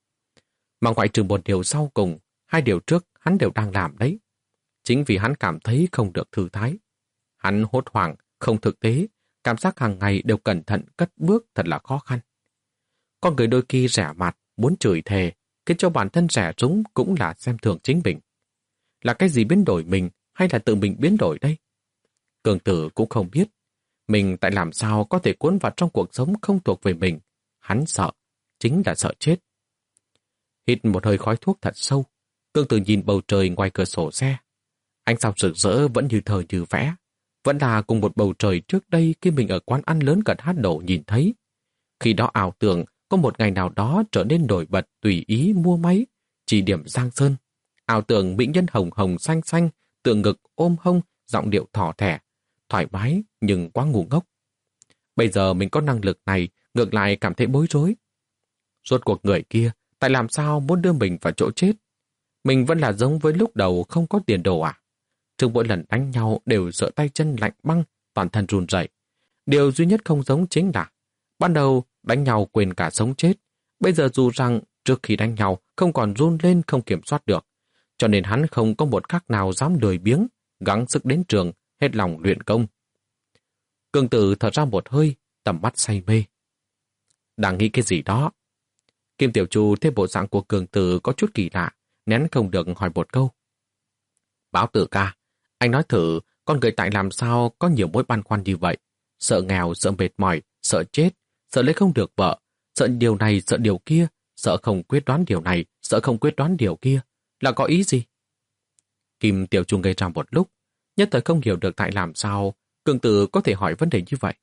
Mà ngoại trừ một điều sau cùng, hai điều trước hắn đều đang làm đấy. Chính vì hắn cảm thấy không được thư thái. Hắn hốt hoảng, không thực tế, cảm giác hàng ngày đều cẩn thận cất bước thật là khó khăn. Con người đôi khi rẻ mặt, muốn chửi thề, khiến cho bản thân rẻ rúng cũng là xem thường chính mình. Là cái gì biến đổi mình hay là tự mình biến đổi đây? Cường Tử cũng không biết. Mình tại làm sao có thể cuốn vào trong cuộc sống không thuộc về mình. Hắn sợ, chính là sợ chết. Hít một hơi khói thuốc thật sâu, Cường Tử nhìn bầu trời ngoài cửa sổ xe. Ánh sao rực rỡ vẫn như thờ như vẽ. Vẫn là cùng một bầu trời trước đây khi mình ở quán ăn lớn gần hát đổ nhìn thấy. Khi đó ảo tưởng có một ngày nào đó trở nên nổi bật tùy ý mua máy, chỉ điểm Giang Sơn. Ảo tưởng mỹ nhân hồng hồng xanh xanh, tượng ngực ôm hông, giọng điệu thỏ thẻ, thoải mái nhưng quá ngu ngốc. Bây giờ mình có năng lực này, ngược lại cảm thấy bối rối. Rốt cuộc người kia, tại làm sao muốn đưa mình vào chỗ chết? Mình vẫn là giống với lúc đầu không có tiền đồ à? Trước mỗi lần đánh nhau đều sợ tay chân lạnh băng, toàn thân run rẩy. Điều duy nhất không giống chính là ban đầu đánh nhau quên cả sống chết. Bây giờ dù rằng trước khi đánh nhau không còn run lên không kiểm soát được. Cho nên hắn không có một khắc nào dám lười biếng, gắng sức đến trường, hết lòng luyện công. Cường Tử thở ra một hơi, tầm mắt say mê. Đang nghĩ cái gì đó? Kim Tiểu Chu thấy bộ dạng của Cường Tử có chút kỳ lạ, nén không được hỏi một câu. Báo Tử ca, anh nói thử, con người tại làm sao có nhiều mối băn khoăn như vậy? Sợ nghèo, sợ mệt mỏi, sợ chết, sợ lấy không được vợ, sợ điều này, sợ điều kia, sợ không quyết đoán điều này, sợ không quyết đoán điều kia. Là có ý gì? Kim Tiểu Chu ngây ra một lúc, nhất thời không hiểu được tại làm sao Cường Tử có thể hỏi vấn đề như vậy.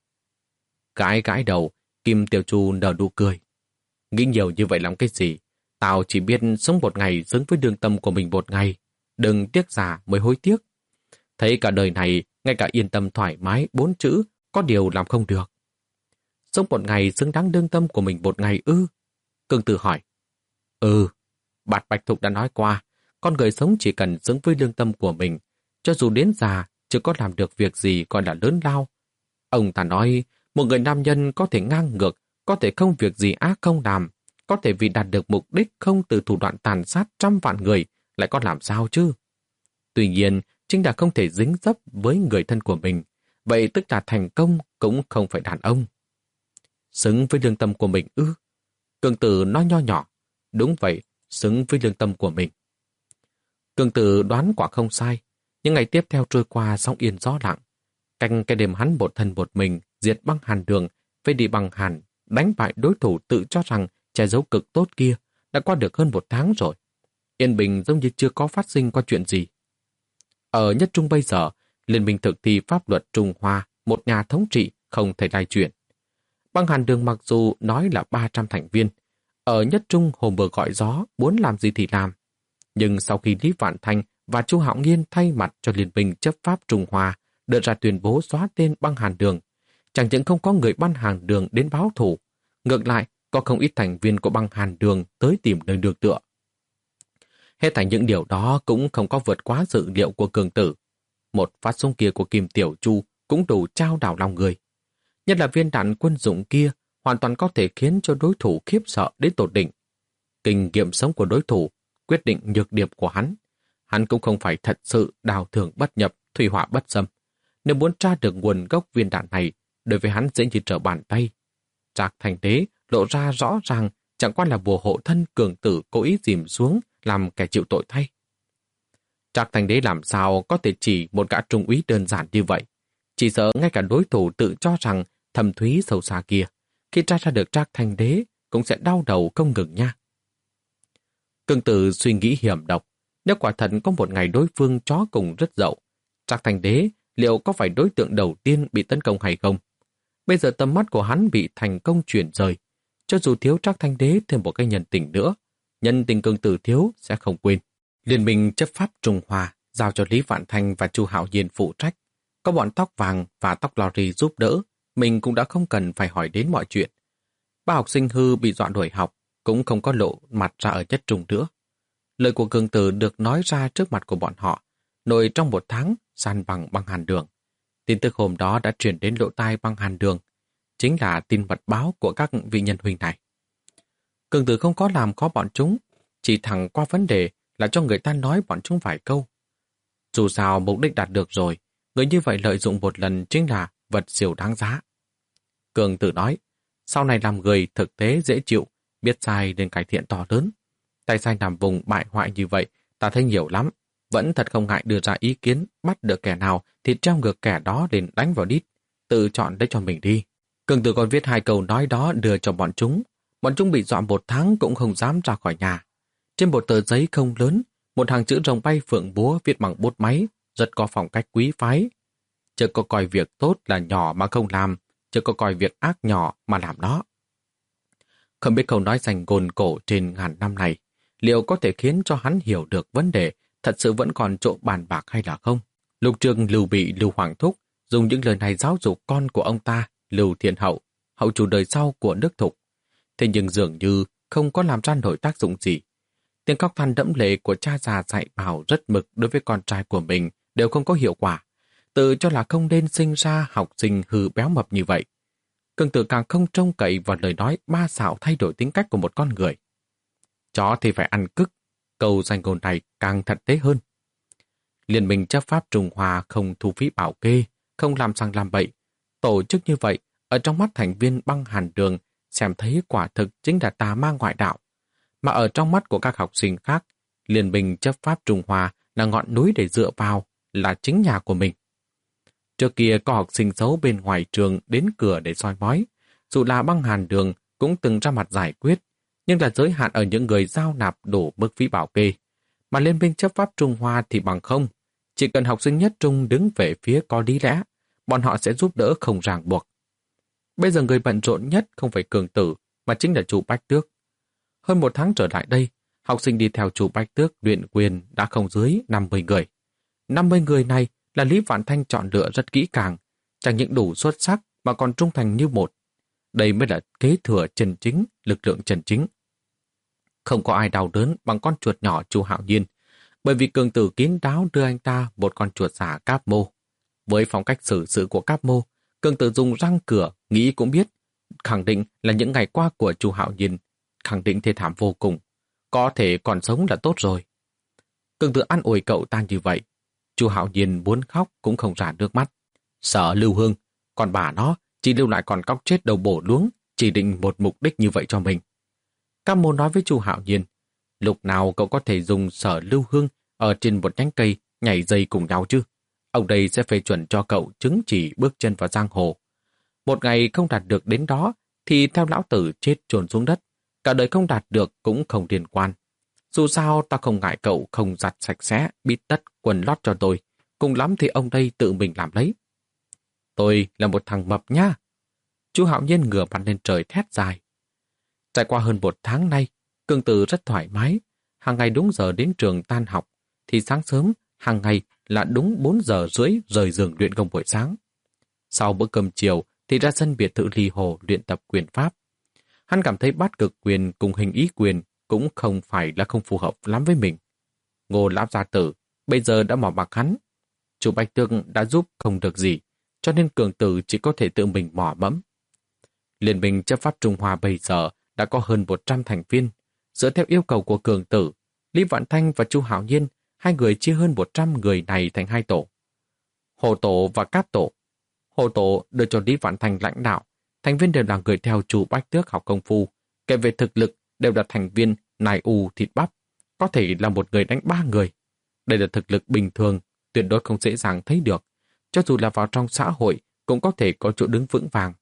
Gãi gãi đầu, Kim Tiểu Chu nở nụ cười. Nghĩ nhiều như vậy làm cái gì? Tao chỉ biết sống một ngày xứng với đương tâm của mình một ngày. Đừng tiếc già mới hối tiếc. Thấy cả đời này, ngay cả yên tâm thoải mái bốn chữ, có điều làm không được. Sống một ngày xứng đáng đương tâm của mình một ngày ư? Cường Tử hỏi. Ừ, Bạt Bạch Thục đã nói qua, con người sống chỉ cần xứng với lương tâm của mình, cho dù đến già, chưa có làm được việc gì gọi là lớn lao. Ông ta nói, một người nam nhân có thể ngang ngược, có thể không việc gì ác không làm, có thể vì đạt được mục đích không từ thủ đoạn tàn sát trăm vạn người, lại có làm sao chứ? Tuy nhiên, chính là không thể dính dấp với người thân của mình, vậy tức là thành công cũng không phải đàn ông. Xứng với lương tâm của mình ư? Cường Tử nói nho nhỏ, đúng vậy, xứng với lương tâm của mình. Cường Tử đoán quả không sai, những ngày tiếp theo trôi qua sóng yên gió lặng. Canh cái đêm hắn một thân một mình, diệt băng hàn đường, vây đi băng hàn, đánh bại đối thủ tự cho rằng che giấu cực tốt kia, đã qua được hơn một tháng rồi. Yên bình giống như chưa có phát sinh qua chuyện gì. Ở Nhất Trung bây giờ, Liên minh thực thi pháp luật Trung Hoa, một nhà thống trị không thể lai chuyển. Băng hàn đường mặc dù nói là ba trăm thành viên, ở Nhất Trung hôm bờ gọi gió, muốn làm gì thì làm. Nhưng sau khi Lý Vạn Thanh và Chu Hạo Nghiên thay mặt cho Liên minh chấp pháp Trung Hoa đưa ra tuyên bố xóa tên băng hàn đường, chẳng những không có người băng hàn đường đến báo thù, ngược lại có không ít thành viên của băng hàn đường tới tìm nơi nương tựa. Hết thảy những điều đó cũng không có vượt quá dự liệu của Cường Tử. Một phát súng kia của Kim Tiểu Chu cũng đủ trao đảo lòng người. Nhất là viên đạn quân dụng kia hoàn toàn có thể khiến cho đối thủ khiếp sợ đến tột đỉnh. Kinh nghiệm sống của đối thủ quyết định nhược điểm của hắn. Hắn cũng không phải thật sự đào thường bất nhập, thủy hỏa bất xâm. Nếu muốn tra được nguồn gốc viên đạn này, đối với hắn dễ như trở bàn tay. Trạc Thành Đế lộ ra rõ ràng chẳng qua là bùa hộ thân Cường Tử cố ý dìm xuống làm kẻ chịu tội thay. Trác Thành Đế làm sao có thể chỉ một gã trung úy đơn giản như vậy. Chỉ sợ ngay cả đối thủ tự cho rằng thầm thúy sâu xa kia, khi tra ra được Trác Thành Đế cũng sẽ đau đầu không ngừng nha. Cương Tử suy nghĩ hiểm độc, nếu quả thật có một ngày đối phương chó cùng rất dậu, Trác Thành Đế liệu có phải đối tượng đầu tiên bị tấn công hay không? Bây giờ tầm mắt của hắn bị thành công chuyển rời, cho dù thiếu Trác Thành Đế thêm một cái nhân tình nữa, nhân tình Cương Tử thiếu sẽ không quên. Liên minh chấp pháp Trung Hoa giao cho Lý Vạn Thanh và Chu Hạo Nhiên phụ trách, có bọn tóc vàng và tóc lori giúp đỡ, mình cũng đã không cần phải hỏi đến mọi chuyện. Ba học sinh hư bị dọa đuổi học, cũng không có lộ mặt ra ở nhất trung nữa. Lời của Cương Tử được nói ra trước mặt của bọn họ, nội trong một tháng san bằng băng hàn đường. Tin tức hôm đó đã truyền đến lỗ tai băng hàn đường, chính là tin mật báo của các vị nhân huynh này. Cương Tử không có làm khó bọn chúng, chỉ thẳng qua vấn đề là cho người ta nói bọn chúng vài câu. Dù sao mục đích đạt được rồi, người như vậy lợi dụng một lần chính là vật siêu đáng giá. Cương Tử nói, sau này làm người thực tế dễ chịu, biết sai nên cải thiện to lớn. Tay sai làm vùng bại hoại như vậy, ta thấy nhiều lắm, vẫn thật không ngại đưa ra ý kiến, bắt được kẻ nào thì treo ngược kẻ đó đến đánh vào đít, tự chọn lấy cho mình đi. Cương Tử còn viết hai câu nói đó đưa cho bọn chúng, bọn chúng bị dọa một tháng cũng không dám ra khỏi nhà. Trên một tờ giấy không lớn, một hàng chữ rồng bay phượng búa viết bằng bút máy, rất có phong cách quý phái. Chưa có coi việc tốt là nhỏ mà không làm, chưa có coi việc ác nhỏ mà làm nó. Không biết câu nói dành gồn cổ trên ngàn năm này, liệu có thể khiến cho hắn hiểu được vấn đề thật sự vẫn còn chỗ bàn bạc hay là không? Lục Trường Lưu Bị Lưu Hoàng Thúc dùng những lời này giáo dục con của ông ta, Lưu Thiên Hậu, hậu chủ đời sau của nước Thục. Thế nhưng dường như không có làm ra nổi tác dụng gì. Tiếng khóc than đẫm lệ của cha già dạy bảo rất mực đối với con trai của mình đều không có hiệu quả. Tự cho là không nên sinh ra học sinh hư béo mập như vậy. Cương Tử càng không trông cậy vào lời nói ma xạo thay đổi tính cách của một con người. Chó thì phải ăn cức, câu danh ngôn này càng thật tế hơn. Liên minh chấp pháp Trung Hoa không thu phí bảo kê, không làm sang làm bậy. Tổ chức như vậy, ở trong mắt thành viên băng hàn đường, xem thấy quả thực chính là tà ma ngoại đạo. Mà ở trong mắt của các học sinh khác, Liên minh chấp pháp Trung Hoa là ngọn núi để dựa vào, là chính nhà của mình. Trước kia có học sinh xấu bên ngoài trường đến cửa để soi mói, dù là băng hàn đường cũng từng ra mặt giải quyết, nhưng là giới hạn ở những người giao nạp đủ mức phí bảo kê. Mà Liên minh chấp pháp Trung Hoa thì bằng không, chỉ cần học sinh nhất trung đứng về phía có lý lẽ, bọn họ sẽ giúp đỡ không ràng buộc. Bây giờ người bận rộn nhất không phải Cường Tử, mà chính là chú Bách Tước. Hơn một tháng trở lại đây, học sinh đi theo chú Bách Tước luyện quyền đã không dưới năm mươi người. năm mươi người này là Lý Vạn Thanh chọn lựa rất kỹ càng, chẳng những đủ xuất sắc mà còn trung thành như một. Đây mới là kế thừa chân chính, lực lượng chân chính. Không có ai đau đớn bằng con chuột nhỏ Chu Hạo Nhiên, bởi vì Cường Tử kín đáo đưa anh ta một con chuột giả Cáp Mô. Với phong cách xử sự của Cáp Mô, Cường Tử dùng răng cửa, nghĩ cũng biết, khẳng định là những ngày qua của Chu Hạo Nhiên, khẳng định thê thảm vô cùng. Có thể còn sống là tốt rồi. Cường Tử an ủi cậu ta như vậy. Chu Hạo Nhiên muốn khóc cũng không ra nước mắt. Sợ Lưu Hương, còn bà nó chỉ lưu lại con cóc chết đầu bổ luống, chỉ định một mục đích như vậy cho mình. Cáp Mô nói với Chu Hạo Nhiên, lúc nào cậu có thể dùng Sở Lưu Hương ở trên một nhánh cây nhảy dây cùng nhau chứ? Ông đây sẽ phê chuẩn cho cậu chứng chỉ bước chân vào giang hồ. Một ngày không đạt được đến đó thì theo lão tử chết chôn xuống đất. Cả đời không đạt được cũng không liên quan. Dù sao ta không ngại cậu không giặt sạch sẽ, bít tất, quần lót cho tôi. Cùng lắm thì ông đây tự mình làm lấy. Tôi là một thằng mập nha. Chu Hạo Nhiên ngửa mặt lên trời thét dài. Trải qua hơn một tháng nay, Cường Tử rất thoải mái. Hàng ngày đúng giờ đến trường tan học, thì sáng sớm, hàng ngày là đúng bốn giờ rưỡi rời giường luyện công buổi sáng. Sau bữa cơm chiều thì ra sân biệt thự Ly Hồ luyện tập quyền pháp. Hắn cảm thấy bát cực quyền cùng hình ý quyền cũng không phải là không phù hợp lắm với mình. Ngô Lão Gia Tử bây giờ đã bỏ mặc hắn. Chủ Bạch Tương đã giúp không được gì, cho nên Cường Tử chỉ có thể tự mình mò mẫm. Liên minh chấp pháp Trung Hoa bây giờ đã có hơn một trăm thành viên. Dựa theo yêu cầu của Cường Tử, Lý Vạn Thanh và Chu Hạo Nhiên, hai người chia hơn một trăm người này thành hai tổ. Hồ Tổ và Cáp Tổ. Hồ Tổ đưa cho Lý Vạn Thanh lãnh đạo, thành viên đều là người theo chủ Bách Tước học công phu, kể về thực lực đều là thành viên nài u thịt bắp, có thể là một người đánh ba người. Đây là thực lực bình thường, tuyệt đối không dễ dàng thấy được. Cho dù là vào trong xã hội, cũng có thể có chỗ đứng vững vàng.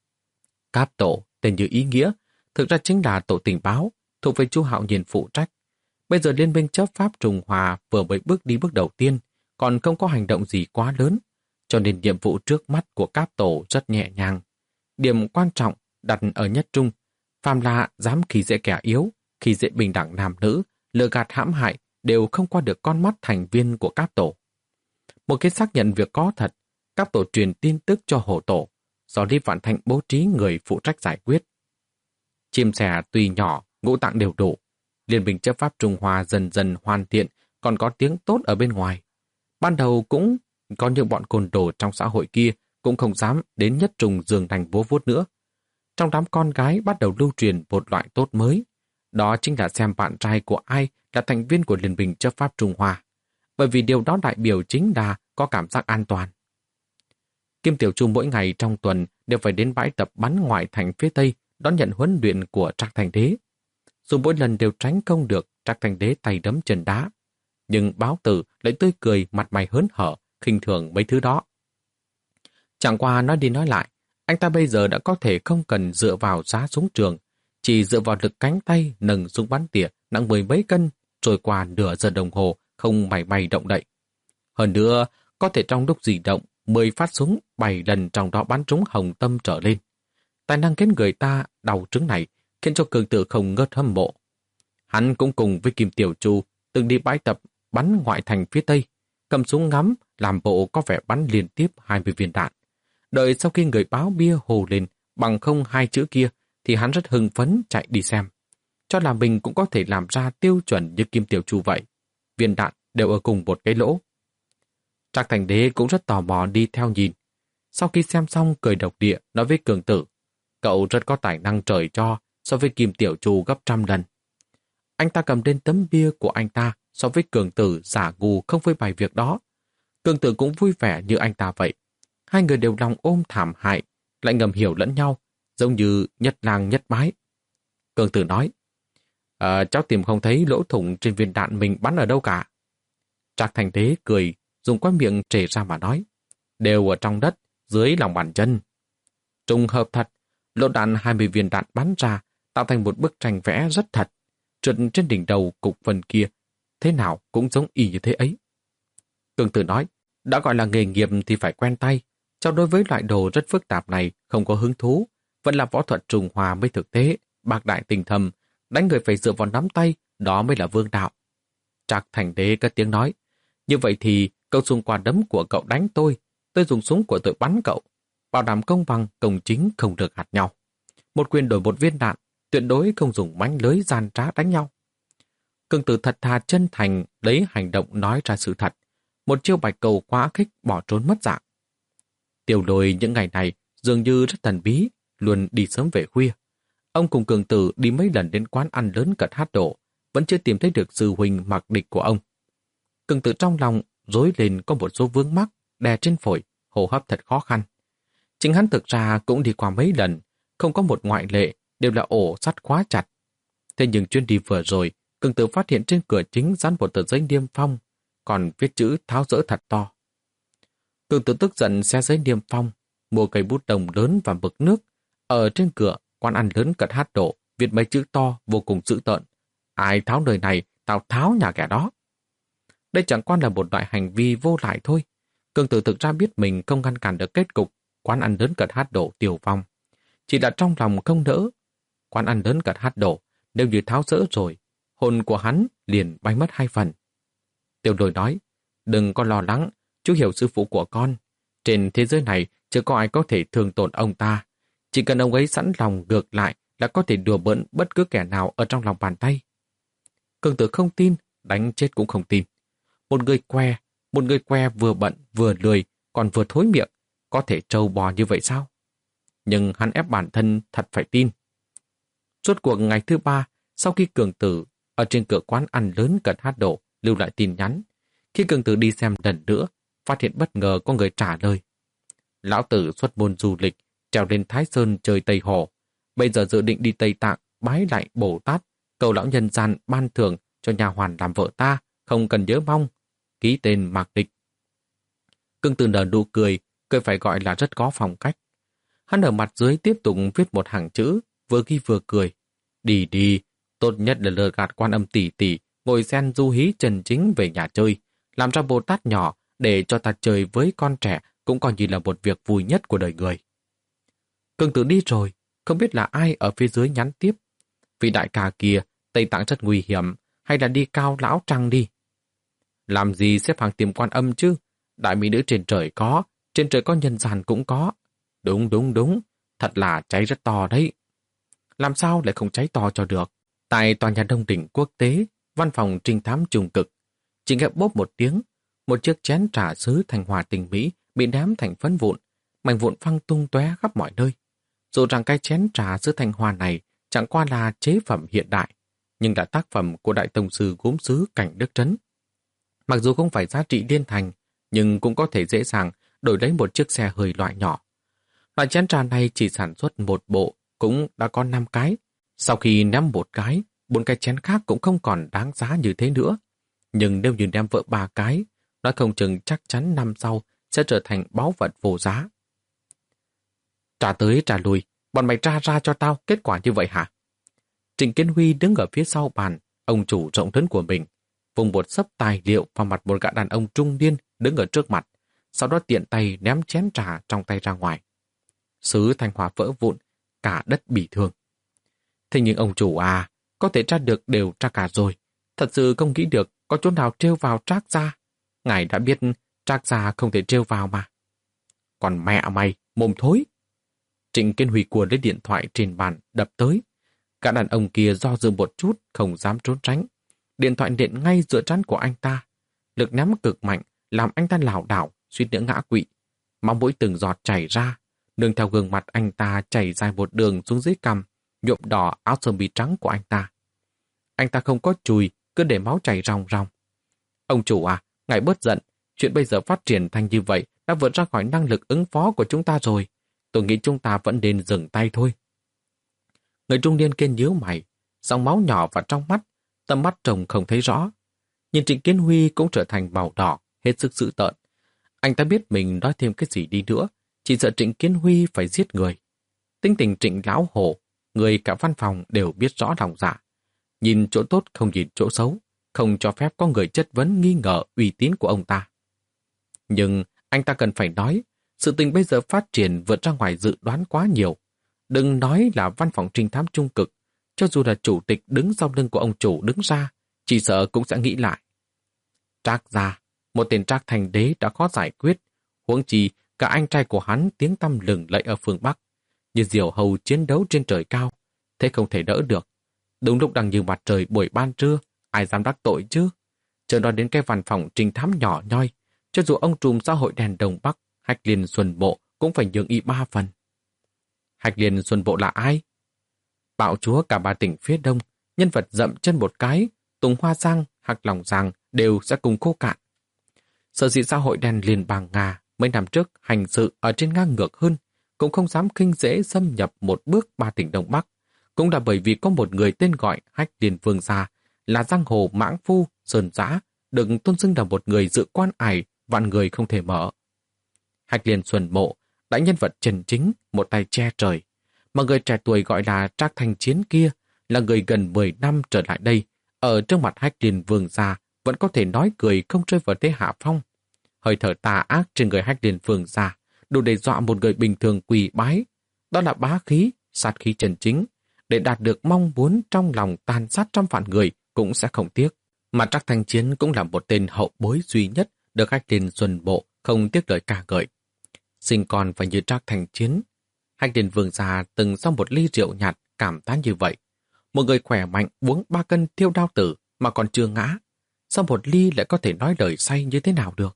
Cáp tổ, tên như ý nghĩa, thực ra chính là tổ tình báo, thuộc về Chu Hạo Nhiên phụ trách. Bây giờ Liên minh chấp pháp Trung Hoa vừa mới bước đi bước đầu tiên, còn không có hành động gì quá lớn, cho nên nhiệm vụ trước mắt của Cáp tổ rất nhẹ nhàng. Điểm quan trọng đặt ở nhất trung, phàm là dám khi dễ kẻ yếu, khi dễ bình đẳng nam nữ, lừa gạt hãm hại đều không qua được con mắt thành viên của Cáp tổ. Một khi xác nhận việc có thật, Cáp tổ truyền tin tức cho Hổ tổ, do Lý Vạn Thanh bố trí người phụ trách giải quyết. Chim sẻ tuy nhỏ, ngũ tạng đều đủ. Liên minh chấp pháp Trung Hoa dần dần hoàn thiện, còn có tiếng tốt ở bên ngoài. Ban đầu cũng có những bọn côn đồ trong xã hội kia cũng không dám đến nhất trùng giường thành bố vuốt nữa. Trong đám con gái bắt đầu lưu truyền một loại tốt mới. Đó chính là xem bạn trai của ai là thành viên của Liên minh chấp pháp Trung Hoa. Bởi vì điều đó đại biểu chính là có cảm giác an toàn. Kim Tiểu Chu mỗi ngày trong tuần đều phải đến bãi tập bắn ngoại thành phía Tây đón nhận huấn luyện của Trác Thành Đế. Dù mỗi lần đều tránh không được, Trác Thành Đế tay đấm chân đá. Nhưng báo tử lại tươi cười, mặt mày hớn hở, khinh thường mấy thứ đó. Chẳng qua nói đi nói lại, anh ta bây giờ đã có thể không cần dựa vào giá súng trường, chỉ dựa vào lực cánh tay nâng súng bắn tỉa nặng mười mấy cân, trôi qua nửa giờ đồng hồ không mảy may động đậy. Hơn nữa, có thể trong lúc di động, mười phát súng bảy lần trong đó bắn trúng hồng tâm trở lên. Tài năng khiến người ta đau trứng này khiến cho Cường Tử không ngớt hâm mộ. Hắn cũng cùng với Kim Tiểu Chu từng đi bãi tập bắn ngoại thành phía Tây, cầm súng ngắm làm bộ có vẻ bắn liên tiếp hai mươi viên đạn. Đợi sau khi người báo bia hồ lên bằng không hai chữ kia thì hắn rất hưng phấn chạy đi xem. Cho là mình cũng có thể làm ra tiêu chuẩn như Kim Tiểu Chu vậy. Viên đạn đều ở cùng một cái lỗ. Trác Thành Đế cũng rất tò mò đi theo nhìn. Sau khi xem xong cười độc địa nói với Cường Tử, cậu rất có tài năng trời cho so với Kim Tiểu Chu gấp trăm lần. Anh ta cầm lên tấm bia của anh ta so với Cường Tử giả ngu không với bài việc đó. Cường Tử cũng vui vẻ như anh ta vậy. Hai người đều lòng ôm thảm hại, lại ngầm hiểu lẫn nhau, giống như nhất lang nhất mái. Cường Tử nói, à, cháu tìm không thấy lỗ thủng trên viên đạn mình bắn ở đâu cả. Trác Thành Đế cười, dùng qua miệng trề ra mà nói, đều ở trong đất, dưới lòng bàn chân. Trùng hợp thật, lỗ đạn hai mươi viên đạn bắn ra, tạo thành một bức tranh vẽ rất thật. Trượt trên đỉnh đầu cục phần kia, thế nào cũng giống y như thế ấy. Cường Tử nói, đã gọi là nghề nghiệp thì phải quen tay. Cháu đối với loại đồ rất phức tạp này không có hứng thú, vẫn là võ thuật Trung Hoa mới thực tế, bạc đại tình thầm, đánh người phải dựa vào nắm tay, đó mới là vương đạo. Trác Thành Đế cất tiếng nói, như vậy thì cậu dùng quả đấm của cậu đánh tôi, tôi dùng súng của tôi bắn cậu, bảo đảm công bằng, công chính không được hạt nhau. Một quyền đổi một viên đạn, tuyệt đối không dùng mánh lưới gian trá đánh nhau. Cường Tử thật thà chân thành lấy hành động nói ra sự thật, một chiêu bạch cầu quá khích bỏ trốn mất dạng. Tiểu Lôi những ngày này dường như rất thần bí, luôn đi sớm về khuya. Ông cùng Cường Tử đi mấy lần đến quán ăn lớn cận hát đổ, vẫn chưa tìm thấy được sư huynh mặc địch của ông. Cường Tử trong lòng rối lên có một số vướng mắc đè trên phổi, hô hấp thật khó khăn. Chính hắn thực ra cũng đi qua mấy lần, không có một ngoại lệ, đều là ổ sắt khóa chặt. Thế nhưng chuyến đi vừa rồi, Cường Tử phát hiện trên cửa chính dán một tờ giấy niêm phong, còn viết chữ tháo dỡ thật to. Cường Tử tức giận xé giấy niêm phong, mua cây bút đồng lớn và mực nước. Ở trên cửa, quán ăn lớn cận hát đổ, viết mấy chữ to vô cùng dữ tợn. Ai tháo nơi này, tao tháo nhà kẻ đó. Đây chẳng qua là một loại hành vi vô lại thôi. Cường Tử thực ra biết mình không ngăn cản được kết cục quán ăn lớn cận hát đổ tiêu vong. Chỉ là trong lòng không đỡ. Quán ăn lớn cận hát đổ, nếu như tháo dỡ rồi, hồn của hắn liền bay mất hai phần. Tiểu Lôi nói, đừng có lo lắng, chú hiểu sư phụ của con. Trên thế giới này chưa có ai có thể thương tổn ông ta. Chỉ cần ông ấy sẵn lòng ngược lại là có thể đùa bỡn bất cứ kẻ nào ở trong lòng bàn tay. Cường Tử không tin, đánh chết cũng không tin. Một người que, một người que vừa bận vừa lười, còn vừa thối miệng, có thể trâu bò như vậy sao? Nhưng hắn ép bản thân thật phải tin. Suốt cuộc ngày thứ ba, sau khi Cường Tử ở trên cửa quán ăn lớn cận hát đổ lưu lại tin nhắn, khi Cường Tử đi xem lần nữa, phát hiện bất ngờ có người trả lời. Lão tử xuất môn du lịch, trèo lên Thái Sơn chơi Tây Hồ. Bây giờ dự định đi Tây Tạng, bái lại Bồ Tát, cầu lão nhân gian ban thưởng cho nhà hoàn làm vợ ta, không cần nhớ mong. ký tên Mạc Địch. Cương Tử nở nụ cười, cười phải gọi là rất có phong cách. Hắn ở mặt dưới tiếp tục viết một hàng chữ, vừa ghi vừa cười. Đi đi, tốt nhất là lừa gạt Quan Âm tỷ tỷ, ngồi sen du hí Trần Chính về nhà chơi, làm ra Bồ Tát nhỏ để cho ta chơi với con trẻ cũng coi như là một việc vui nhất của đời người. Cương Tử đi rồi, không biết là ai ở phía dưới nhắn tiếp. Vị đại ca kia, Tây Tạng rất nguy hiểm, hay là đi Cao Lão Trăng đi. Làm gì xếp hàng tìm Quan Âm chứ? Đại mỹ nữ trên trời có, trên trời có nhân gian cũng có. Đúng đúng đúng, thật là cháy rất to đấy. Làm sao lại không cháy to cho được? Tại tòa nhà Đông Đỉnh Quốc tế, văn phòng trinh thám Trung Cực, chỉ nghe bốp một tiếng, một chiếc chén trà sứ thành hòa tình mỹ bị ném thành phấn vụn, mảnh vụn phăng tung tóe khắp mọi nơi. Dù rằng cái chén trà sứ thành hòa này chẳng qua là chế phẩm hiện đại, nhưng là tác phẩm của đại tông sư gốm sứ Cảnh Đức Trấn. Mặc dù không phải giá trị liên thành, nhưng cũng có thể dễ dàng đổi lấy một chiếc xe hơi loại nhỏ. Loại chén trà này chỉ sản xuất một bộ, cũng đã có năm cái. Sau khi ném một cái, bốn cái chén khác cũng không còn đáng giá như thế nữa. Nhưng nếu như ném vỡ ba cái, nó không chừng chắc chắn năm sau sẽ trở thành báu vật vô giá. Trà tới trà lui, bọn mày tra ra cho tao kết quả như vậy hả? Trịnh Kiến Huy đứng ở phía sau bàn, ông chủ rộng lớn của mình, vùng một sấp tài liệu vào mặt một gã đàn ông trung niên đứng ở trước mặt, sau đó tiện tay ném chén trà trong tay ra ngoài. Sứ thanh hòa vỡ vụn, cả đất bị thương. Thế nhưng ông chủ à, có thể tra được đều tra cả rồi. Thật sự không nghĩ được có chỗ nào trêu vào Trác gia. Ngài đã biết Trác gia không thể trêu vào mà. Còn mẹ mày, mồm thối. Trịnh Kiến Huy cuồng lấy điện thoại trên bàn đập tới. Cả đàn ông kia do dự một chút, không dám trốn tránh. Điện thoại điện ngay giữa trán của anh ta. Lực ném cực mạnh, làm anh ta lảo đảo, suýt nữa ngã quỵ. Máu mũi từng giọt chảy ra, nương theo gương mặt anh ta chảy dài một đường xuống dưới cằm, nhuộm đỏ áo sơ mi trắng của anh ta. Anh ta không có chùi, cứ để máu chảy ròng ròng. Ông chủ à, ngài bớt giận, chuyện bây giờ phát triển thành như vậy đã vượt ra khỏi năng lực ứng phó của chúng ta rồi. Tôi nghĩ chúng ta vẫn nên dừng tay thôi. Người trung niên kia nhíu mày, dòng máu nhỏ vào trong mắt, tầm mắt trông không thấy rõ. Nhưng Trịnh Kiến Huy cũng trở thành màu đỏ, hết sức dữ tợn. Anh ta biết mình nói thêm cái gì đi nữa, chỉ sợ Trịnh Kiến Huy phải giết người. Tính tình Trịnh lão hổ, người cả văn phòng đều biết rõ lòng dạ. Nhìn chỗ tốt không nhìn chỗ xấu, không cho phép có người chất vấn nghi ngờ uy tín của ông ta. Nhưng anh ta cần phải nói, sự tình bây giờ phát triển vượt ra ngoài dự đoán quá nhiều. Đừng nói là văn phòng trinh thám Trung Cực, cho dù là chủ tịch đứng sau lưng của ông chủ đứng ra, chỉ sợ cũng sẽ nghĩ lại. Trác gia, một tên Trác Thành Đế đã khó giải quyết, huống chi cả anh trai của hắn tiếng tăm lừng lẫy ở phương Bắc, như diều hầu chiến đấu trên trời cao, thế không thể đỡ được. Đúng lúc đang như mặt trời buổi ban trưa, ai dám đắc tội chứ? Chờ nói đến cái văn phòng trinh thám nhỏ nhoi, cho dù ông trùm xã hội đèn Đông Bắc, Hách Liên Xuân Bộ cũng phải nhường y ba phần. Hách Liên Xuân Bộ là ai? Bạo chúa cả ba tỉnh phía đông, nhân vật dậm chân một cái, Tùng Hoa Giang, Hạc Lòng Giang đều sẽ cùng khô cạn. Sở dĩ xã hội đen liên bang Nga mấy năm trước hành sự ở trên ngang ngược hơn, cũng không dám khinh dễ xâm nhập một bước ba tỉnh Đông Bắc, cũng là bởi vì có một người tên gọi Hách Liên Vương gia, là giang hồ mãng phu, sơn giã, được tôn xưng là một người dự quan ải, vạn người không thể mở. Hách Liên Xuân Mộ, đại nhân vật chân chính, một tay che trời, mà người trẻ tuổi gọi là Trác Thanh Chiến kia là người gần mười năm trở lại đây, ở trước mặt Hách Liên Vương gia vẫn có thể nói cười không rơi vào thế hạ phong. Hơi thở tà ác trên người Hách Liên Vương gia đủ để dọa một người bình thường quỳ bái. Đó là bá khí, sát khí chân chính. Để đạt được mong muốn trong lòng tàn sát trăm vạn người cũng sẽ không tiếc. Mà Trác Thanh Chiến cũng là một tên hậu bối duy nhất được Hách Liên Xuân Bộ không tiếc lời ca ngợi. Sinh con phải như Trác Thanh Chiến. Hách Liên Vương gia từng sau một ly rượu nhạt cảm tán như vậy. Một người khỏe mạnh uống ba cân thiêu đao tử mà còn chưa ngã. Sau một ly lại có thể nói lời say như thế nào được?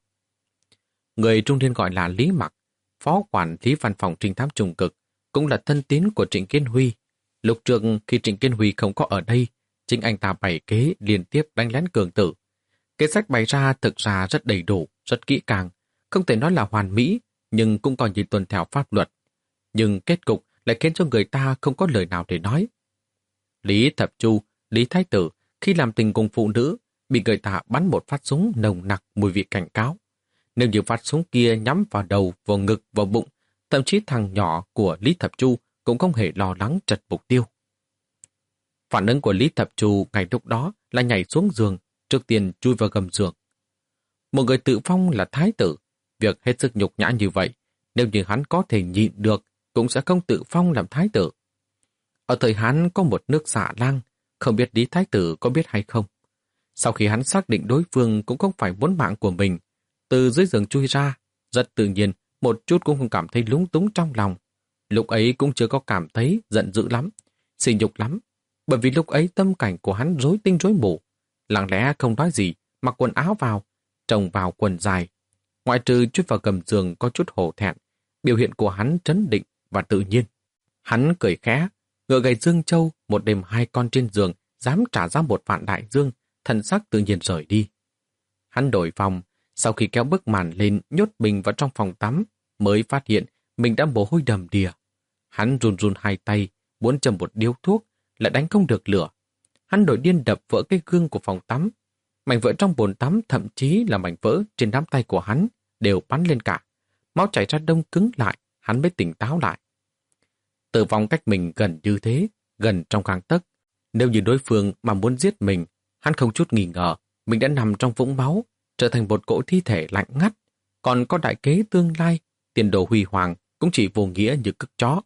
Người trung niên gọi là Lý Mặc, phó quản lý văn phòng trinh thám Trung Cực, cũng là thân tín của Trịnh Kiến Huy. Lúc trước khi Trịnh Kiến Huy không có ở đây, chính anh ta bày kế liên tiếp đánh lén Cường Tử. Kế sách bày ra thực ra rất đầy đủ, rất kỹ càng, không thể nói là hoàn mỹ, nhưng cũng còn như tuân theo pháp luật. Nhưng kết cục lại khiến cho người ta không có lời nào để nói. Lý Thập Chu, Lý Thái Tử, khi làm tình cùng phụ nữ, bị người ta bắn một phát súng nồng nặc mùi vị cảnh cáo. Nếu như phát súng kia nhắm vào đầu, vào ngực, vào bụng, thậm chí thằng nhỏ của Lý Thập Chu cũng không hề lo lắng trật mục tiêu. Phản ứng của Lý Thập Chu ngày lúc đó là nhảy xuống giường, trước tiên chui vào gầm giường. Một người tự phong là thái tử, việc hết sức nhục nhã như vậy, nếu như hắn có thể nhịn được, cũng sẽ không tự phong làm thái tử. Ở thời Hán có một nước Dạ Lang, không biết Lý Thái tử có biết hay không. Sau khi hắn xác định đối phương cũng không phải muốn mạng của mình, từ dưới giường chui ra, rất tự nhiên, một chút cũng không cảm thấy lúng túng trong lòng. Lúc ấy cũng chưa có cảm thấy giận dữ lắm, sỉ nhục lắm, bởi vì lúc ấy tâm cảnh của hắn rối tinh rối mù, lặng lẽ không nói gì, mặc quần áo vào, trồng vào quần dài. Ngoại trừ chui vào gầm giường có chút hổ thẹn, biểu hiện của hắn trấn định và tự nhiên. Hắn cười khẽ, ngựa gầy Dương Châu, một đêm hai con trên giường, dám trả ra một vạn đại dương, thần sắc tự nhiên rời đi. Hắn đổi phòng, sau khi kéo bức màn lên nhốt mình vào trong phòng tắm, mới phát hiện mình đã mồ hôi đầm đìa. Hắn run run hai tay, muốn châm một điếu thuốc, lại đánh không được lửa. Hắn nổi điên đập vỡ cái gương của phòng tắm. Mảnh vỡ trong bồn tắm, thậm chí là mảnh vỡ trên nắm tay của hắn, đều bắn lên cả. Máu chảy ra đông cứng lại, hắn mới tỉnh táo lại. Tử vong cách mình gần như thế, gần trong gang tấc. Nếu như đối phương mà muốn giết mình, hắn không chút nghi ngờ, mình đã nằm trong vũng máu, trở thành một cỗ thi thể lạnh ngắt. Còn có đại kế tương lai, tiền đồ huy hoàng cũng chỉ vô nghĩa như cức chó.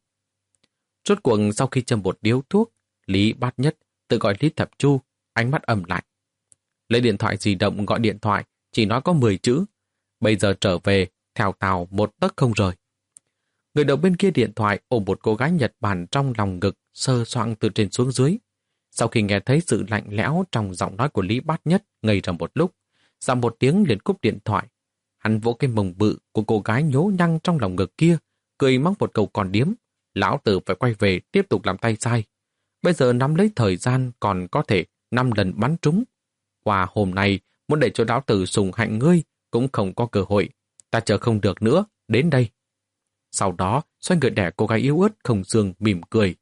Rốt cuộc sau khi châm một điếu thuốc, Lý Bát Nhất tự gọi Lý Thập Chu, ánh mắt ẩm lạnh. Lấy điện thoại di động gọi điện thoại, chỉ nói có mười chữ. Bây giờ trở về, theo tàu một tấc không rời. Người đầu bên kia điện thoại ôm một cô gái Nhật Bản trong lòng ngực, sơ soạng từ trên xuống dưới. Sau khi nghe thấy sự lạnh lẽo trong giọng nói của Lý Bát Nhất, ngây ra một lúc, sau một tiếng liền cúp điện thoại. Hắn vỗ cái mông bự của cô gái nhố nhăng trong lòng ngực kia, cười mắng một câu còn điếm. Lão tử phải quay về tiếp tục làm tay sai. Bây giờ nắm lấy thời gian còn có thể năm lần bắn trúng. Qua hôm nay, muốn để cho lão tử sùng hạnh ngươi cũng không có cơ hội. Ta chờ không được nữa, đến đây. Sau đó, xoay người đẻ cô gái yếu ớt không xương mỉm cười.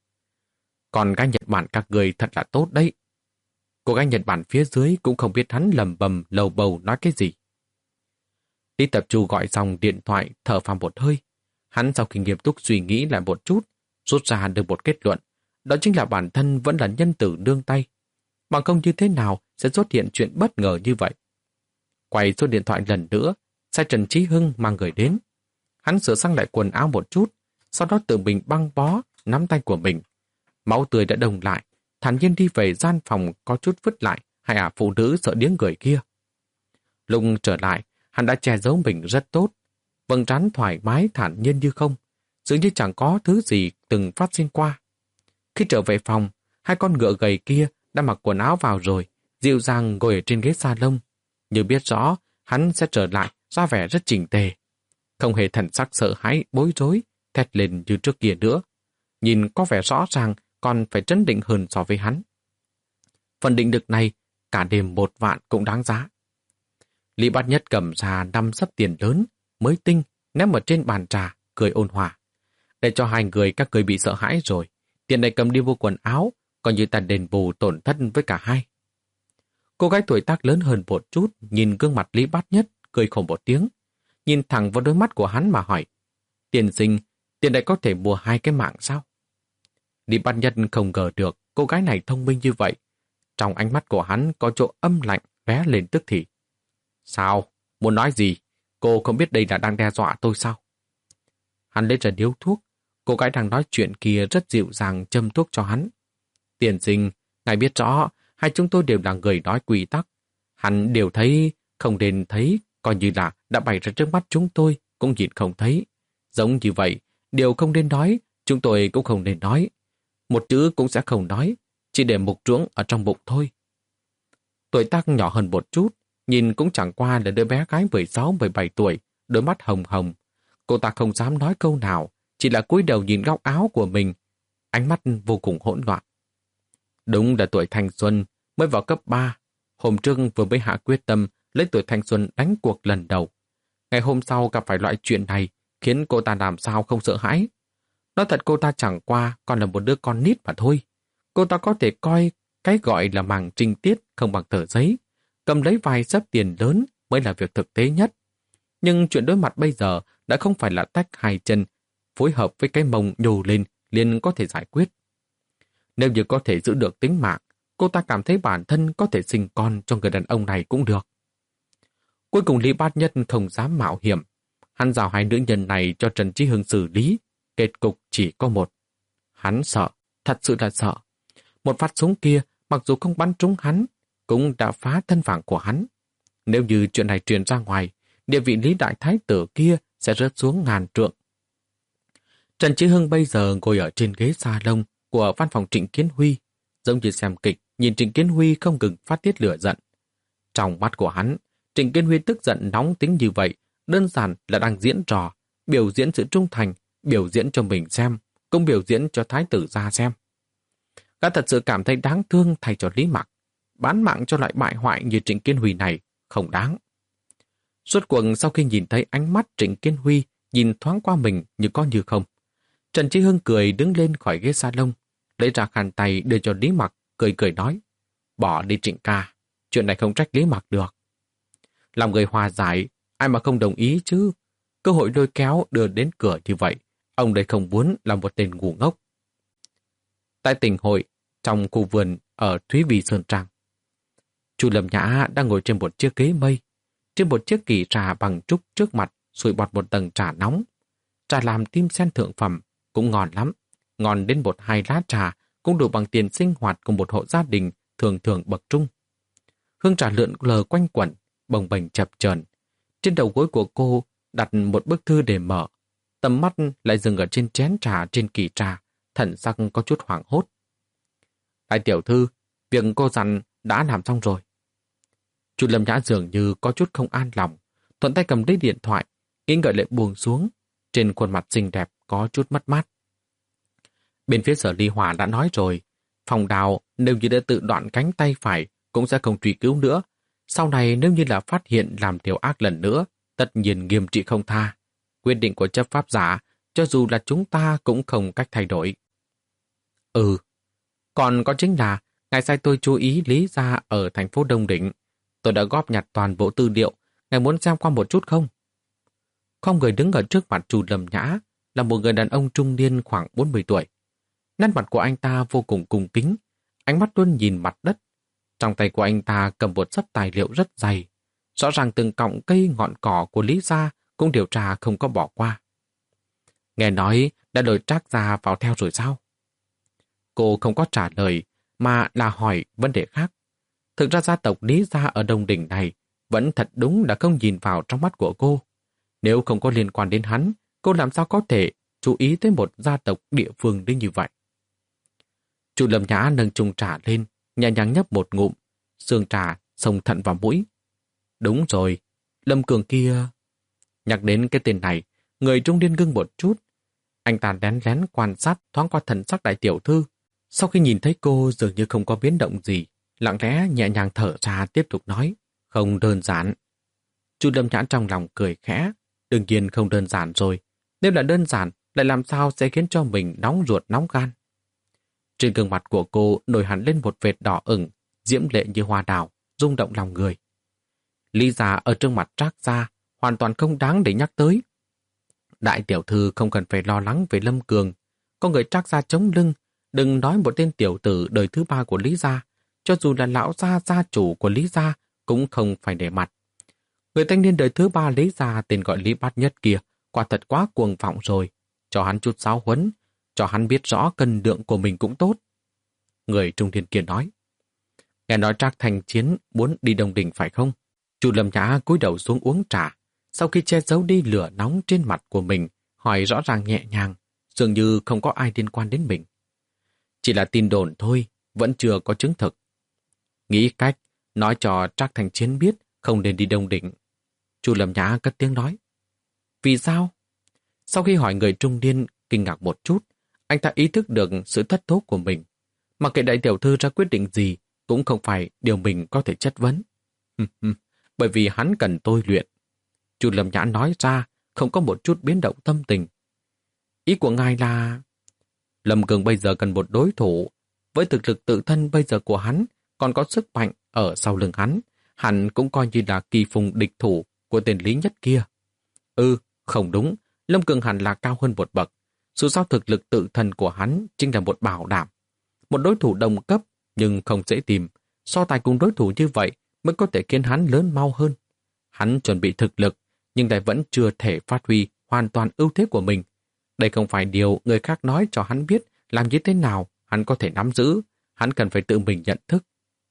Còn gái Nhật Bản các người thật là tốt đấy. Cô gái Nhật Bản phía dưới cũng không biết hắn lầm bầm lầu bầu nói cái gì. Lý Tập Chu gọi xong điện thoại, thở phào một hơi. Hắn sau khi nghiêm túc suy nghĩ lại một chút, rút ra được một kết luận. Đó chính là bản thân vẫn là nhân tử nương tay. Bằng không như thế nào sẽ xuất hiện chuyện bất ngờ như vậy. Quay số điện thoại lần nữa, sai Trần Chí Hưng mang người đến. Hắn sửa sang lại quần áo một chút, sau đó tự mình băng bó, nắm tay của mình. Máu tươi đã đồng lại, thản nhiên đi về gian phòng có chút vứt lại hai ả phụ nữ sợ điếng người kia. Lúc trở lại, hắn đã che giấu mình rất tốt. Vầng trán thoải mái thản nhiên như không, dường như chẳng có thứ gì từng phát sinh qua. Khi trở về phòng, hai con ngựa gầy kia đã mặc quần áo vào rồi, dịu dàng ngồi ở trên ghế salon. Như biết rõ, hắn sẽ trở lại ra vẻ rất chỉnh tề. Không hề thần sắc sợ hãi, bối rối, thét lên như trước kia nữa. Nhìn có vẻ rõ ràng còn phải trấn định hơn so với hắn. Phần định lực này, cả đêm một vạn cũng đáng giá. Lý Bát Nhất cầm ra năm sấp tiền lớn, mới tinh, ném ở trên bàn trà, cười ôn hòa. Để cho hai người các người bị sợ hãi rồi, tiền này cầm đi mua quần áo, coi như ta đền bù tổn thất với cả hai. Cô gái tuổi tác lớn hơn một chút, nhìn gương mặt Lý Bát Nhất, cười khổ một tiếng, nhìn thẳng vào đôi mắt của hắn mà hỏi, tiền sinh, tiền này có thể mua hai cái mạng sao? Lý Bát Nhất không ngờ được cô gái này thông minh như vậy. Trong ánh mắt của hắn có chỗ âm lạnh lóe lên tức thì. Sao? Muốn nói gì? Cô không biết đây là đang đe dọa tôi sao? Hắn lấy ra điếu thuốc. Cô gái đang nói chuyện kia rất dịu dàng châm thuốc cho hắn. Tiền sinh, ngài biết rõ, hai chúng tôi đều là người nói quy tắc. Hắn đều thấy, không nên thấy, coi như là đã bày ra trước mắt chúng tôi, cũng nhìn không thấy. Giống như vậy, điều không nên nói, chúng tôi cũng không nên nói. Một chữ cũng sẽ không nói, chỉ để mục ruỗng ở trong bụng thôi. Tuổi tác nhỏ hơn một chút, nhìn cũng chẳng qua là đứa bé gái mười sáu mười bảy tuổi, đôi mắt hồng hồng. Cô ta không dám nói câu nào, chỉ là cúi đầu nhìn góc áo của mình, ánh mắt vô cùng hỗn loạn. Đúng là tuổi thanh xuân, mới vào cấp ba. Hôm trước vừa mới hạ quyết tâm lấy tuổi thanh xuân đánh cuộc lần đầu. Ngày hôm sau gặp phải loại chuyện này, khiến cô ta làm sao không sợ hãi. Nói thật cô ta chẳng qua còn là một đứa con nít mà thôi. Cô ta có thể coi cái gọi là màng trinh tiết không bằng tờ giấy, cầm lấy vài xấp tiền lớn mới là việc thực tế nhất. Nhưng chuyện đối mặt bây giờ đã không phải là tách hai chân, phối hợp với cái mông nhô lên liền có thể giải quyết. Nếu như có thể giữ được tính mạng, cô ta cảm thấy bản thân có thể sinh con cho người đàn ông này cũng được. Cuối cùng Lý Bát Nhất không dám mạo hiểm. Hắn giao hai nữ nhân này cho Trần Chí Hưng xử lý, kết cục chỉ có một. Hắn sợ, thật sự là sợ. Một phát súng kia, mặc dù không bắn trúng hắn, cũng đã phá thân phận của hắn. Nếu như chuyện này truyền ra ngoài, địa vị Lý Đại Thái tử kia sẽ rớt xuống ngàn trượng. Trần Chí Hưng bây giờ ngồi ở trên ghế salon của văn phòng Trịnh Kiến Huy, giống như xem kịch, nhìn Trịnh Kiến Huy không ngừng phát tiết lửa giận. Trong mắt của hắn, Trịnh Kiến Huy tức giận nóng tính như vậy, đơn giản là đang diễn trò, biểu diễn sự trung thành, biểu diễn cho mình xem, cũng biểu diễn cho Thái tử ra xem. Gã thật sự cảm thấy đáng thương thay cho Lý Mặc, bán mạng cho loại bại hoại như Trịnh Kiến Huy này, không đáng. Suốt cuộc sau khi nhìn thấy ánh mắt Trịnh Kiến Huy nhìn thoáng qua mình như có như không, Trần Chí Hưng cười đứng lên khỏi ghế salon, lấy ra khăn tay đưa cho Lý Mặc, cười cười nói, bỏ đi Trịnh ca, chuyện này không trách Lý Mặc được. Làm người hòa giải, ai mà không đồng ý chứ? Cơ hội lôi kéo đưa đến cửa như vậy, ông đây không muốn là một tên ngu ngốc. Tại tỉnh hội, trong khu vườn ở Thúy Vì Sơn Trang, Chu Lâm Nhã đang ngồi trên một chiếc ghế mây, trên một chiếc kỷ trà bằng trúc trước mặt, sủi bọt một tầng trà nóng. Trà làm tim sen thượng phẩm, cũng ngon lắm. Ngon đến một hai lá trà, cũng đủ bằng tiền sinh hoạt của một hộ gia đình thường thường bậc trung. Hương trà lượn lờ quanh quẩn, bồng bềnh chập chờn. Trên đầu gối của cô đặt một bức thư để mở. Tầm mắt lại dừng ở trên chén trà trên kỷ trà, thần sắc có chút hoảng hốt. Đại tiểu thư, việc cô dặn đã làm xong rồi. Chu Lâm Nhã dường như có chút không an lòng, thuận tay cầm lấy điện thoại, nghĩ ngợi lại buông xuống. Trên khuôn mặt xinh đẹp có chút mất mát. Bên phía Sở Ly Hỏa đã nói rồi, Phòng Đào nếu như đã tự đoạn cánh tay phải cũng sẽ không truy cứu nữa. Sau này nếu như là phát hiện làm điều ác lần nữa, tất nhiên nghiêm trị không tha. Quyết định của chấp pháp giả, cho dù là chúng ta cũng không cách thay đổi. Ừ, còn có chính là, ngài sai tôi chú ý Lý gia ở thành phố Đông Định. Tôi đã góp nhặt toàn bộ tư liệu, ngài muốn xem qua một chút không? Không người đứng ở trước mặt Chu Lâm Nhã là một người đàn ông trung niên khoảng bốn mươi tuổi. Nét mặt của anh ta vô cùng cung kính, ánh mắt luôn nhìn mặt đất. Trong tay của anh ta cầm một sấp tài liệu rất dày. Rõ ràng từng cọng cây ngọn cỏ của Lý gia cũng điều tra không có bỏ qua. Nghe nói đã đổi Trác gia vào theo rồi sao? Cô không có trả lời, mà là hỏi vấn đề khác. Thực ra gia tộc Lý gia ở Đông Đỉnh này vẫn thật đúng đã không nhìn vào trong mắt của cô. Nếu không có liên quan đến hắn, cô làm sao có thể chú ý tới một gia tộc địa phương đến như vậy? Chu Lâm Nhã nâng chung trà lên, nhẹ nhàng nhấp một ngụm, sương trà xông thận vào mũi. Đúng rồi, Lâm Cường kia... Nhắc đến cái tên này, người trung niên ngưng một chút. Anh ta lén lén quan sát thoáng qua thần sắc đại tiểu thư. Sau khi nhìn thấy cô dường như không có biến động gì, lặng lẽ nhẹ nhàng thở ra tiếp tục nói, không đơn giản. Chu Lâm Nhã trong lòng cười khẽ, đương nhiên không đơn giản rồi. Nếu là đơn giản, lại làm sao sẽ khiến cho mình nóng ruột nóng gan. Trên gương mặt của cô nổi hẳn lên một vệt đỏ ửng, diễm lệ như hoa đào, rung động lòng người. Lý gia ở trước mặt Trác gia hoàn toàn không đáng để nhắc tới. Đại tiểu thư không cần phải lo lắng về Lâm Cường. Có người Trác gia chống lưng, đừng nói một tên tiểu tử đời thứ ba của Lý gia, cho dù là lão gia gia chủ của Lý gia cũng không phải để mặt. Người thanh niên đời thứ ba Lý gia tên gọi Lý Bát Nhất kia, quả thật quá cuồng vọng rồi. Cho hắn chút giáo huấn, cho hắn biết rõ cân lượng của mình cũng tốt. Người trung niên kia nói. Nghe nói Trác Thành Chiến muốn đi Đông Đình phải không? Chu Lâm Nhã cúi đầu xuống uống trà. Sau khi che giấu đi lửa nóng trên mặt của mình, hỏi rõ ràng nhẹ nhàng, dường như không có ai liên quan đến mình. Chỉ là tin đồn thôi, vẫn chưa có chứng thực. Nghĩ cách, nói cho Trác Thành Chiến biết không nên đi Đông Định. Chu Lâm Nhã cất tiếng nói. Vì sao? Sau khi hỏi người trung niên kinh ngạc một chút, anh ta ý thức được sự thất thố của mình. Mặc kệ đại tiểu thư ra quyết định gì, cũng không phải điều mình có thể chất vấn. Bởi vì hắn cần tôi luyện. Chu Lâm Nhã nói ra, không có một chút biến động tâm tình. Ý của ngài là... Lâm Cường bây giờ cần một đối thủ. Với thực lực tự thân bây giờ của hắn, còn có sức mạnh ở sau lưng hắn. hẳn cũng coi như là kỳ phùng địch thủ của tên Lý Nhất kia. Ừ, không đúng, Lâm Cường hẳn là cao hơn một bậc. Dù sao thực lực tự thân của hắn chính là một bảo đảm. Một đối thủ đồng cấp nhưng không dễ tìm. So tài cùng đối thủ như vậy mới có thể khiến hắn lớn mau hơn. Hắn chuẩn bị thực lực nhưng lại vẫn chưa thể phát huy hoàn toàn ưu thế của mình. Đây không phải điều người khác nói cho hắn biết làm như thế nào hắn có thể nắm giữ. Hắn cần phải tự mình nhận thức.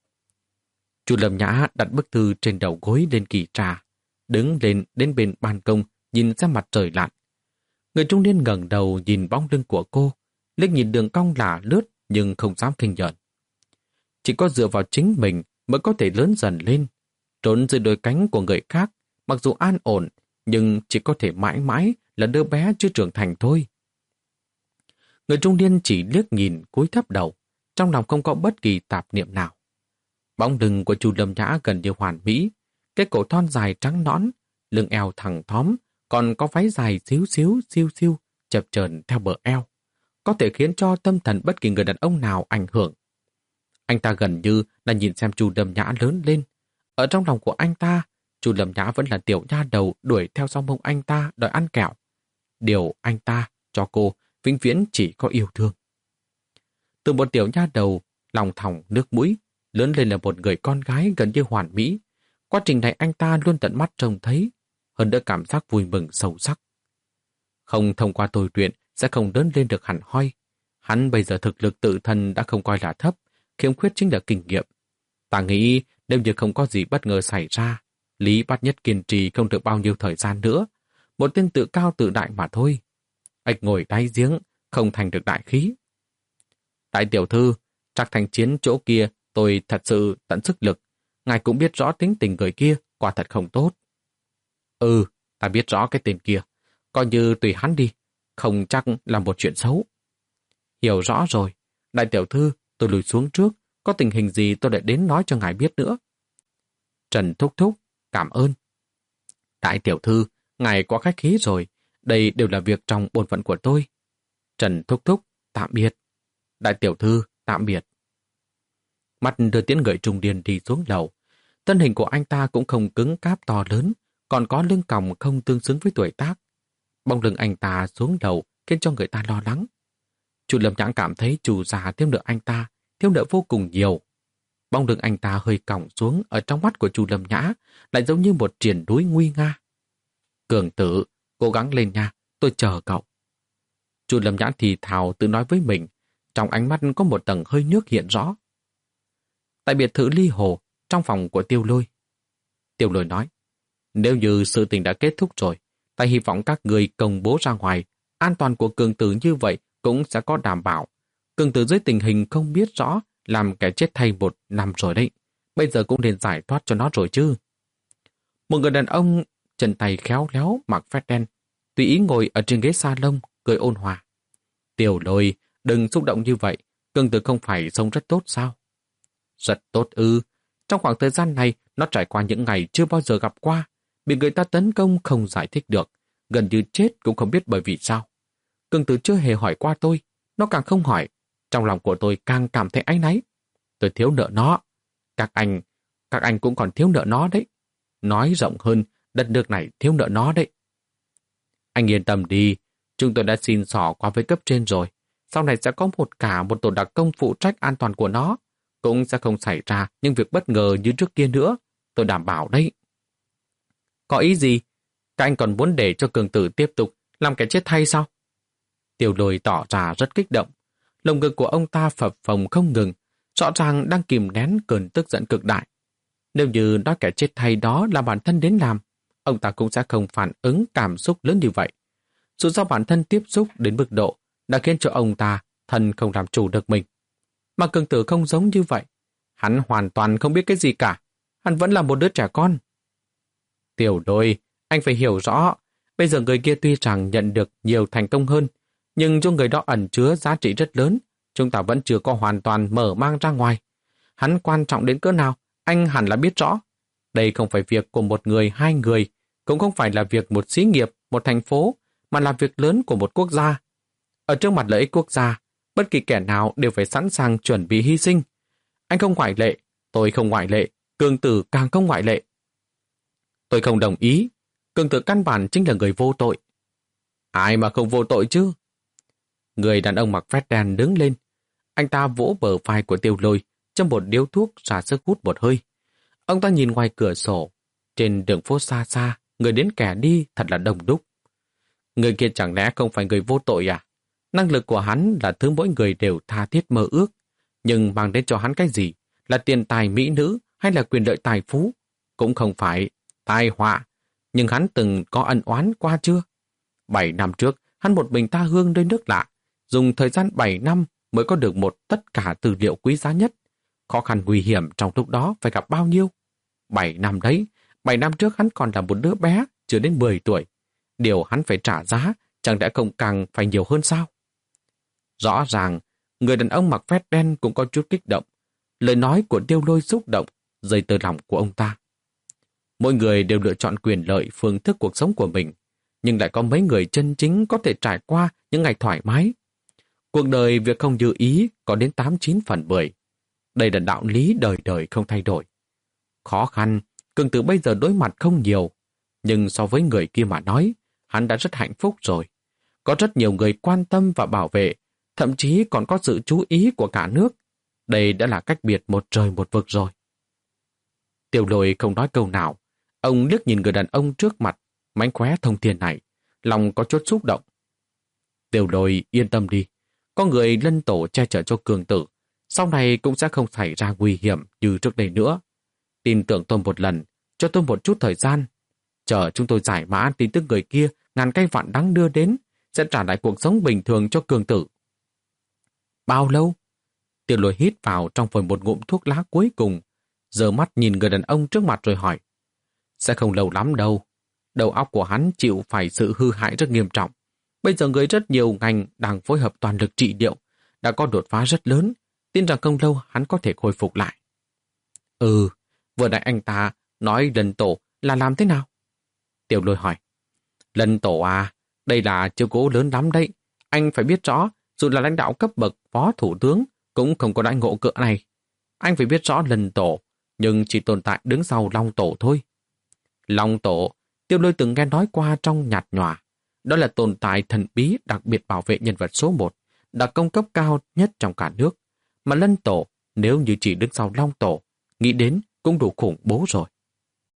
Chu Lâm Nhã đặt bức thư trên đầu gối lên kỳ trà, đứng lên đến bên ban công nhìn ra mặt trời lặn. Người trung niên ngẩng đầu nhìn bóng lưng của cô, liếc nhìn đường cong lả lướt nhưng không dám khinh nhợn. Chỉ có dựa vào chính mình mới có thể lớn dần lên, trốn dưới đôi cánh của người khác, mặc dù an ổn, nhưng chỉ có thể mãi mãi là đứa bé chưa trưởng thành thôi. Người trung niên chỉ liếc nhìn cúi thấp đầu, trong lòng không có bất kỳ tạp niệm nào. Bóng lưng của Chu Lâm Nhã gần như hoàn mỹ, cái cổ thon dài trắng nõn, lưng eo thẳng thóm, còn có váy dài xíu xíu, xiu xiu, chập chờn theo bờ eo, có thể khiến cho tâm thần bất kỳ người đàn ông nào ảnh hưởng. Anh ta gần như là nhìn xem Chu Lâm Nhã lớn lên. Ở trong lòng của anh ta, Chu Lâm Nhã vẫn là tiểu nha đầu đuổi theo sau mông anh ta đòi ăn kẹo. Điều anh ta cho cô vĩnh viễn chỉ có yêu thương. Từ một tiểu nha đầu, lòng thòng nước mũi, lớn lên là một người con gái gần như hoàn mỹ. Quá trình này anh ta luôn tận mắt trông thấy, hơn nữa cảm giác vui mừng sâu sắc. Không thông qua tôi luyện sẽ không lớn lên được hẳn hoi. Hắn bây giờ thực lực tự thân đã không coi là thấp, khiếm khuyết chính là kinh nghiệm. Ta nghĩ nếu như không có gì bất ngờ xảy ra, Lý Bát Nhất kiên trì không được bao nhiêu thời gian nữa. Một tên tự cao tự đại mà thôi. Ếch ngồi đáy giếng, không thành được đại khí. Đại tiểu thư, Trạc Thành Chiến chỗ kia tôi thật sự tận sức lực. Ngài cũng biết rõ tính tình người kia, quả thật không tốt. Ừ, ta biết rõ cái tên kia. Coi như tùy hắn đi, không chắc là một chuyện xấu. Hiểu rõ rồi. Đại tiểu thư, tôi lùi xuống trước. Có tình hình gì tôi lại đến nói cho ngài biết nữa. Trần Thúc Thúc, cảm ơn. Đại tiểu thư, ngài quá khách khí rồi. Đây đều là việc trong bổn phận của tôi. Trần Thúc Thúc, tạm biệt. Đại tiểu thư, tạm biệt. Mắt đưa tiễn người trung niên đi xuống lầu. Thân hình của anh ta cũng không cứng cáp to lớn, còn có lưng còng không tương xứng với tuổi tác. Bóng lưng anh ta xuống lầu khiến cho người ta lo lắng. Chu Lâm Nhã cảm thấy chủ già thiếu nợ anh ta, thiếu nợ vô cùng nhiều. Bóng lưng anh ta hơi còng xuống ở trong mắt của Chu Lâm Nhã, lại giống như một triển núi nguy nga. Cường tử, cố gắng lên nha, tôi chờ cậu. Chu Lâm Nhã thì thào tự nói với mình, trong ánh mắt có một tầng hơi nước hiện rõ. Tại biệt thự Ly Hồ, trong phòng của Tiêu Lôi. Tiêu Lôi nói, nếu như sự tình đã kết thúc rồi, ta hy vọng các người công bố ra ngoài, an toàn của cường tử như vậy cũng sẽ có đảm bảo. Cường tử dưới tình hình không biết rõ, làm kẻ chết thay một năm rồi đấy. Bây giờ cũng nên giải thoát cho nó rồi chứ. Một người đàn ông chân tay khéo léo mặc vest đen, tùy ý ngồi ở trên ghế salon, cười ôn hòa. Tiểu Lôi, đừng xúc động như vậy, cường tử không phải sống rất tốt sao? Rất tốt ư. Trong khoảng thời gian này, nó trải qua những ngày chưa bao giờ gặp qua, bị người ta tấn công không giải thích được, gần như chết cũng không biết bởi vì sao. Cường tử chưa hề hỏi qua tôi, nó càng không hỏi. Trong lòng của tôi càng cảm thấy áy náy. Tôi thiếu nợ nó. Các anh, các anh cũng còn thiếu nợ nó đấy. Nói rộng hơn, đất nước này thiếu nợ nó đấy. Anh yên tâm đi, chúng tôi đã xin xỏ qua với cấp trên rồi. Sau này sẽ có một cả một tổ đặc công phụ trách an toàn của nó. Cũng sẽ không xảy ra những việc bất ngờ như trước kia nữa. Tôi đảm bảo đấy. Có ý gì? Các anh còn muốn để cho cường tử tiếp tục làm kẻ chết thay sao? Tiểu Lôi tỏ ra rất kích động. Lồng ngực của ông ta phập phồng không ngừng, rõ ràng đang kìm nén cơn tức giận cực đại. Nếu như nói kẻ chết thay đó là bản thân đến làm, ông ta cũng sẽ không phản ứng cảm xúc lớn như vậy. Dù do bản thân tiếp xúc đến mức độ đã khiến cho ông ta thân không làm chủ được mình. Mà cường tử không giống như vậy. Hắn hoàn toàn không biết cái gì cả. Hắn vẫn là một đứa trẻ con. Tiểu Lôi, anh phải hiểu rõ. Bây giờ người kia tuy rằng nhận được nhiều thành công hơn, nhưng cho người đó ẩn chứa giá trị rất lớn. Chúng ta vẫn chưa có hoàn toàn mở mang ra ngoài. Hắn quan trọng đến cỡ nào, anh hẳn là biết rõ. Đây không phải việc của một người, hai người, cũng không phải là việc một xí nghiệp, một thành phố, mà là việc lớn của một quốc gia. Ở trước mặt lợi ích quốc gia, bất kỳ kẻ nào đều phải sẵn sàng chuẩn bị hy sinh. Anh không ngoại lệ, tôi không ngoại lệ, Cường tử càng không ngoại lệ. Tôi không đồng ý. Cường tử căn bản chính là người vô tội. Ai mà không vô tội chứ? Người đàn ông mặc vest đen đứng lên. Anh ta vỗ bờ vai của Tiêu Lôi, châm một điếu thuốc ra sức hút một hơi. Ông ta nhìn ngoài cửa sổ. Trên đường phố xa xa, người đến kẻ đi thật là đông đúc. Người kia chẳng lẽ không phải người vô tội à? Năng lực của hắn là thứ mỗi người đều tha thiết mơ ước. Nhưng mang đến cho hắn cái gì? Là tiền tài mỹ nữ hay là quyền lợi tài phú? Cũng không phải tai họa. Nhưng hắn từng có ân oán qua chưa? Bảy năm trước, hắn một mình tha hương nơi nước lạ. Dùng thời gian bảy năm mới có được một tất cả tư liệu quý giá nhất. Khó khăn nguy hiểm trong lúc đó phải gặp bao nhiêu? Bảy năm đấy. Bảy năm trước hắn còn là một đứa bé, chưa đến mười tuổi. Điều hắn phải trả giá chẳng lẽ không càng phải nhiều hơn sao? Rõ ràng, người đàn ông mặc vest đen cũng có chút kích động. Lời nói của Tiêu Lôi xúc động, dây tơ lòng của ông ta. Mỗi người đều lựa chọn quyền lợi phương thức cuộc sống của mình, nhưng lại có mấy người chân chính có thể trải qua những ngày thoải mái. Cuộc đời việc không như ý có đến tám chín phần mười. Đây là đạo lý đời đời không thay đổi. Khó khăn, Cường Tử bây giờ đối mặt không nhiều, nhưng so với người kia mà nói, hắn đã rất hạnh phúc rồi. Có rất nhiều người quan tâm và bảo vệ, thậm chí còn có sự chú ý của cả nước. Đây đã là cách biệt một trời một vực rồi. Tiêu Lôi không nói câu nào. Ông liếc nhìn người đàn ông trước mặt, mánh khóe thông thiên này, lòng có chút xúc động. Tiêu Lôi yên tâm đi, có người lân tổ che chở cho Cường Tử, sau này cũng sẽ không xảy ra nguy hiểm như trước đây nữa. Tin tưởng tôi một lần, cho tôi một chút thời gian. Chờ chúng tôi giải mã tin tức người kia ngàn cây vạn đắng đưa đến, sẽ trả lại cuộc sống bình thường cho Cường Tử. Bao lâu? Tiêu Lôi hít vào trong vòi một ngụm thuốc lá cuối cùng, giơ mắt nhìn người đàn ông trước mặt rồi hỏi. Sẽ không lâu lắm đâu. Đầu óc của hắn chịu phải sự hư hại rất nghiêm trọng. Bây giờ người rất nhiều ngành đang phối hợp toàn lực trị liệu, đã có đột phá rất lớn, tin rằng không lâu hắn có thể khôi phục lại. Ừ, vừa nãy anh ta nói lần tổ là làm thế nào? Tiêu Lôi hỏi. Lần tổ à, đây là chiếu cố lớn lắm đấy. Anh phải biết rõ, dù là lãnh đạo cấp bậc phó thủ tướng, cũng không có đãi ngộ cỡ này. Anh phải biết rõ lần tổ, nhưng chỉ tồn tại đứng sau Long Tổ thôi. Long Tổ, Tiêu Lôi từng nghe nói qua trong nhạt nhòa. Đó là tồn tại thần bí đặc biệt bảo vệ nhân vật số một, đặc công cấp cao nhất trong cả nước. Mà Lân Tổ, nếu như chỉ đứng sau Long Tổ, nghĩ đến cũng đủ khủng bố rồi.